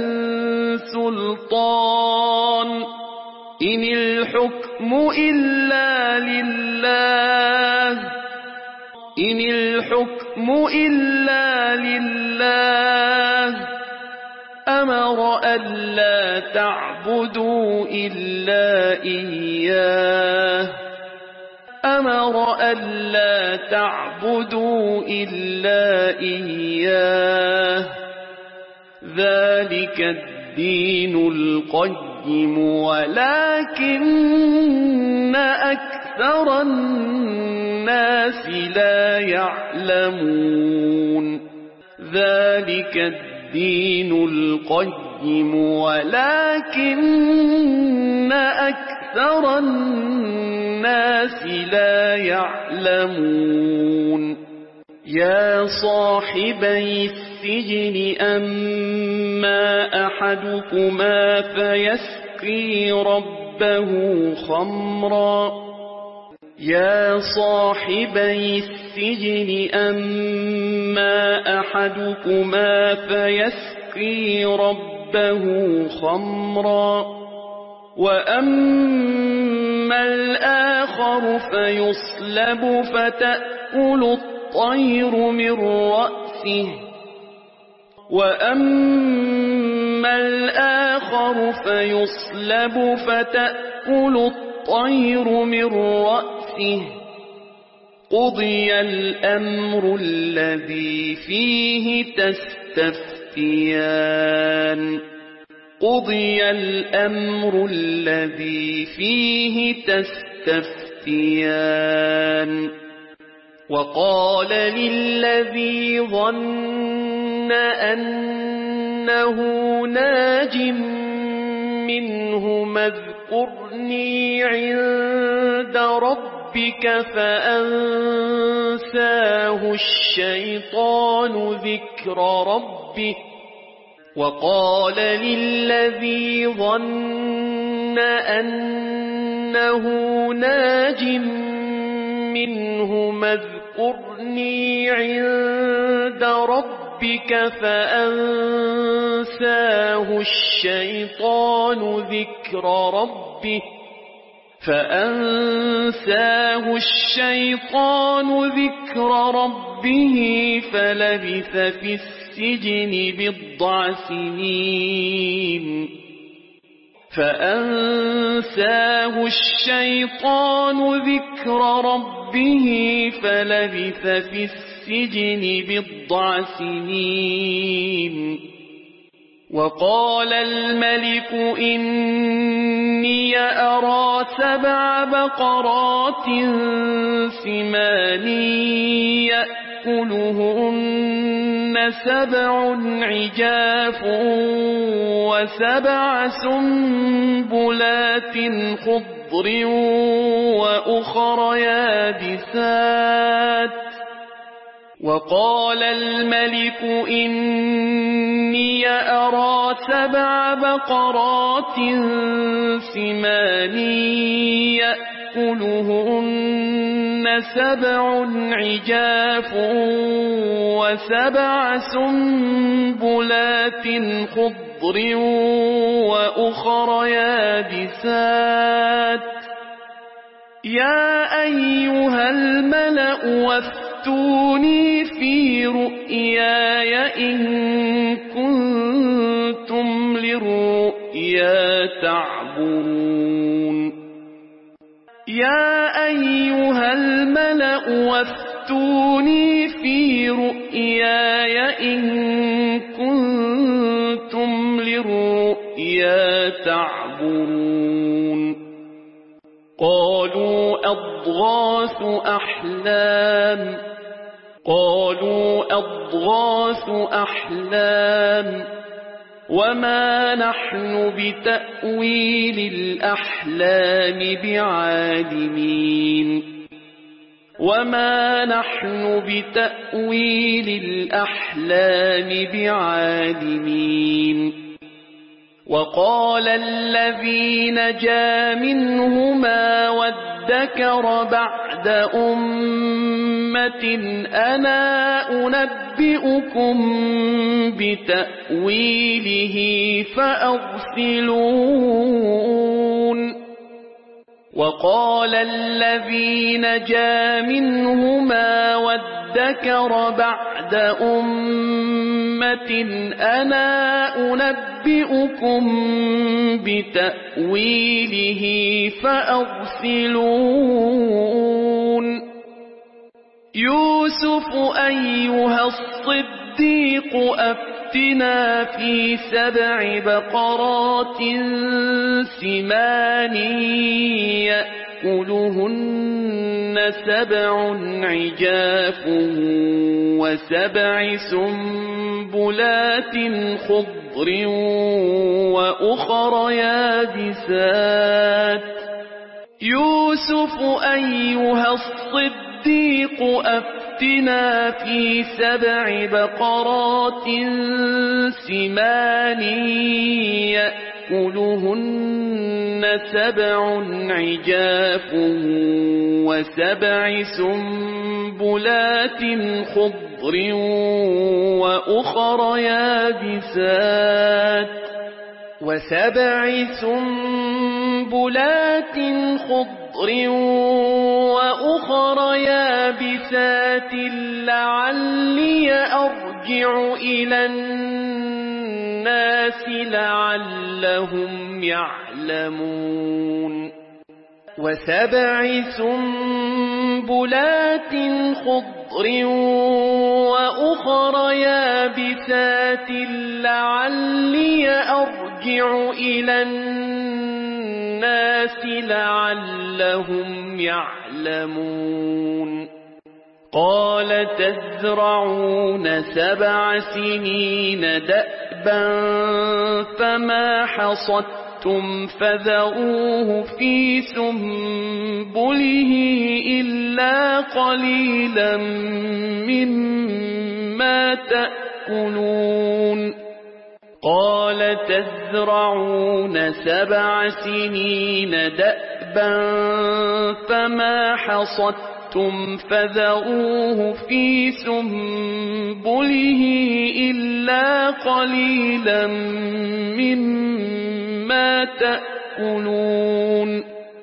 سلطان إن الحكم إلا لله إن الحكم إلا لله أمر ألا تعبدوا إلا إياه أمر ألا تعبدوا إلا إياه ذلك الدين القيم ولكن أكثر الناس لا يعلمون ذلك الدين القيم ولكن أكثر الناس لا يعلمون يا صاحبي السجن أما أحدكما فيسقي ربه خمرا يا صاحبي السجن أما أحدكما فيسقي ربه خمرا وأما الآخر فيصلب فتأكل الطير من رأسه وأما الآخر فيصلب فتأكل الطير من رأسه قضي الأمر الذي فيه تستفتيان قضي الأمر الذي فيه تستفتيان وقال للذي ظن أنه ناج منهما اذكرني عند ربك فأنساه الشيطان ذكر ربه وقال للذي ظن أنه ناج منهما اذكرني عند ربك فأنساه الشيطان ذكر ربه فلبث في السجن بضع سنين وقال الملك إني أرى 7 بقرات سمان يأكلهن 7 عجاف و7 سنبلات خضر وأخر يابسات وقال الملك إني أرى 7 بقرات سمان يأكلهن 7 عجاف و7 سنبلات خضر وأخر يابسات يا أيها الملأ وافتوني في رؤياي إن كنتم للرؤيا تعبرون يا أيها الملأ وافتوني في رؤياي إن كنتم للرؤيا تعبرون قالوا أضغاث أحلام وما نحن بتأويل الأحلام بعالمين وقال الذي نجا منهما وادكر بعد أمة أنا أنبئكم بتأويله فأرسلون وقال الذي نجا منهما وادكر بعد أمة أنا أنبئكم بتأويله فأرسلون يوسف أيها الصديق أفتنا في 7 بقرات سمان يأكلهن 7 عجاف و7 سنبلات خضر وأخر يابسات يوسف أيها الصديق أفتنا في 7 بقرات سمان يأكلهن 7 عجاف و7 سنبلات خضر وأخر يابسات لعلي أرجع إلى الناس لعلهم يعلمون و7 سنبلات خضر وأخر يابسات لعلي أرجع إلى الناس لعلهم يعلمون قال تزرعون 7 سنين دأبا فما حصدتم فذروه في سنبله إلا قليلا مما تأكلون قال تزرعون 7 سنين دأبا فما حصدتم فذروه في سنبله إلا قليلا مما تأكلون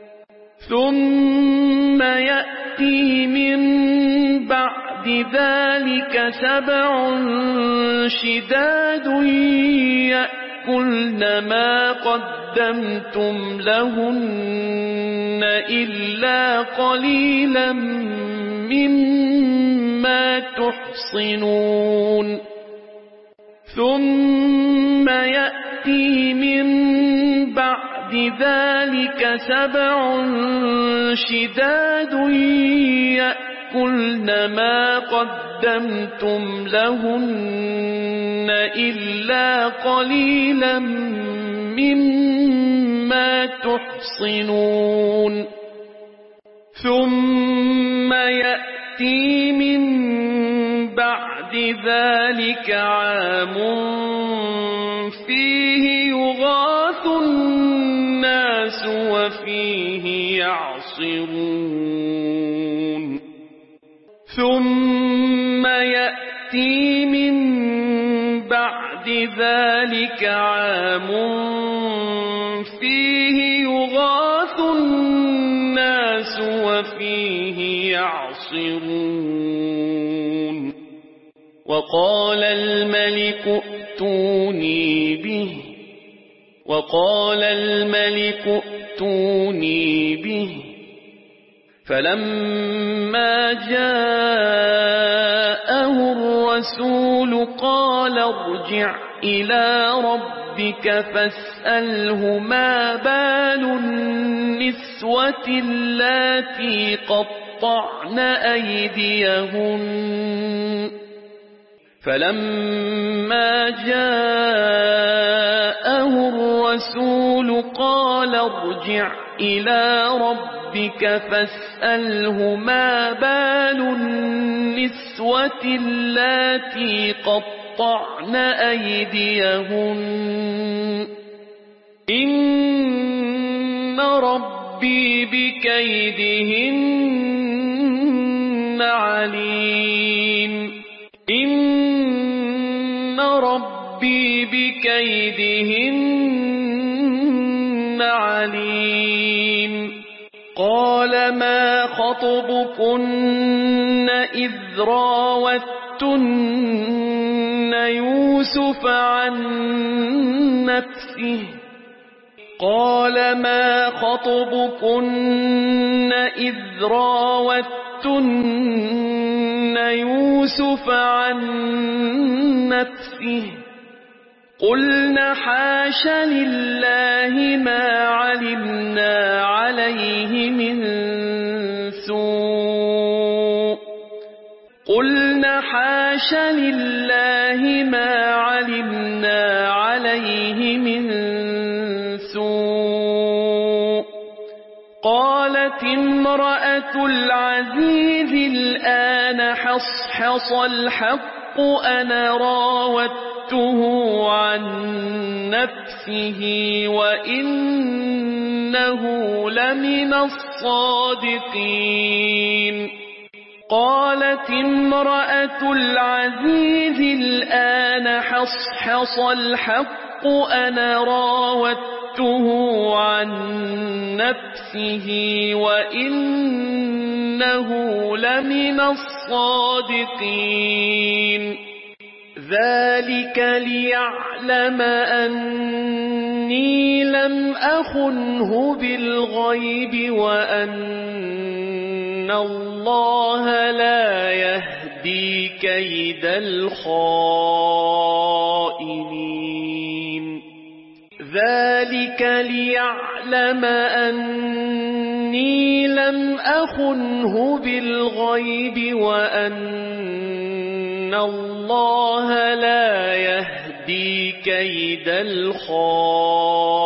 ثم يأتي من بعد ذلك 7 شداد يأكلن ما قدمتم لهن إلا قليلا مما تحصنون ثم يأتي من بعد ذلك 7 شداد يأكلن ما قدمتم لهن إلا قليلا مما تحصنون ثم يأتي من بعد ذلك عام فيه يغاث الناس وفيه يعصرون ثم يأتي من بعد ذلك عام فيه يغاث الناس وفيه يعصرون وقال الملك ائتوني به فلما جاءه الرسول قال ارجع إلى ربك فاسأله ما بال النسوة اللاتي قطعن أيديهن فلما جاءه الرسول قال ارجع إلى ربك فاسأله ما بال النسوة اللاتي قطعن أيديهن إن ربي بكيدهن عليم إن ربي بكيدهن عليم قال ما خطبكن إذ راوتن يوسف عن نفسه قال ما خطبكن إذ راوتن يوسف عن نفسه قلنا حاش لله ما علمنا عليه من سوء قلنا حاش لله ما علمنا عليه من سوء قالت امرأة العزيز الآن حصحص الحق أنا راودته عن نفسه وإنه لمن الصادقين قالت امرأة العزيز الآن حصحص الحق أنا راودته عن نفسه وإنه لمن الصادقين ذلك ليعلم أني لم أخنه بالغيب وأن الله الله لا يهدي كيد الخائنين ذلك ليعلم أني لم أخنه بالغيب وأن الله لا يهدي كيد الخائنين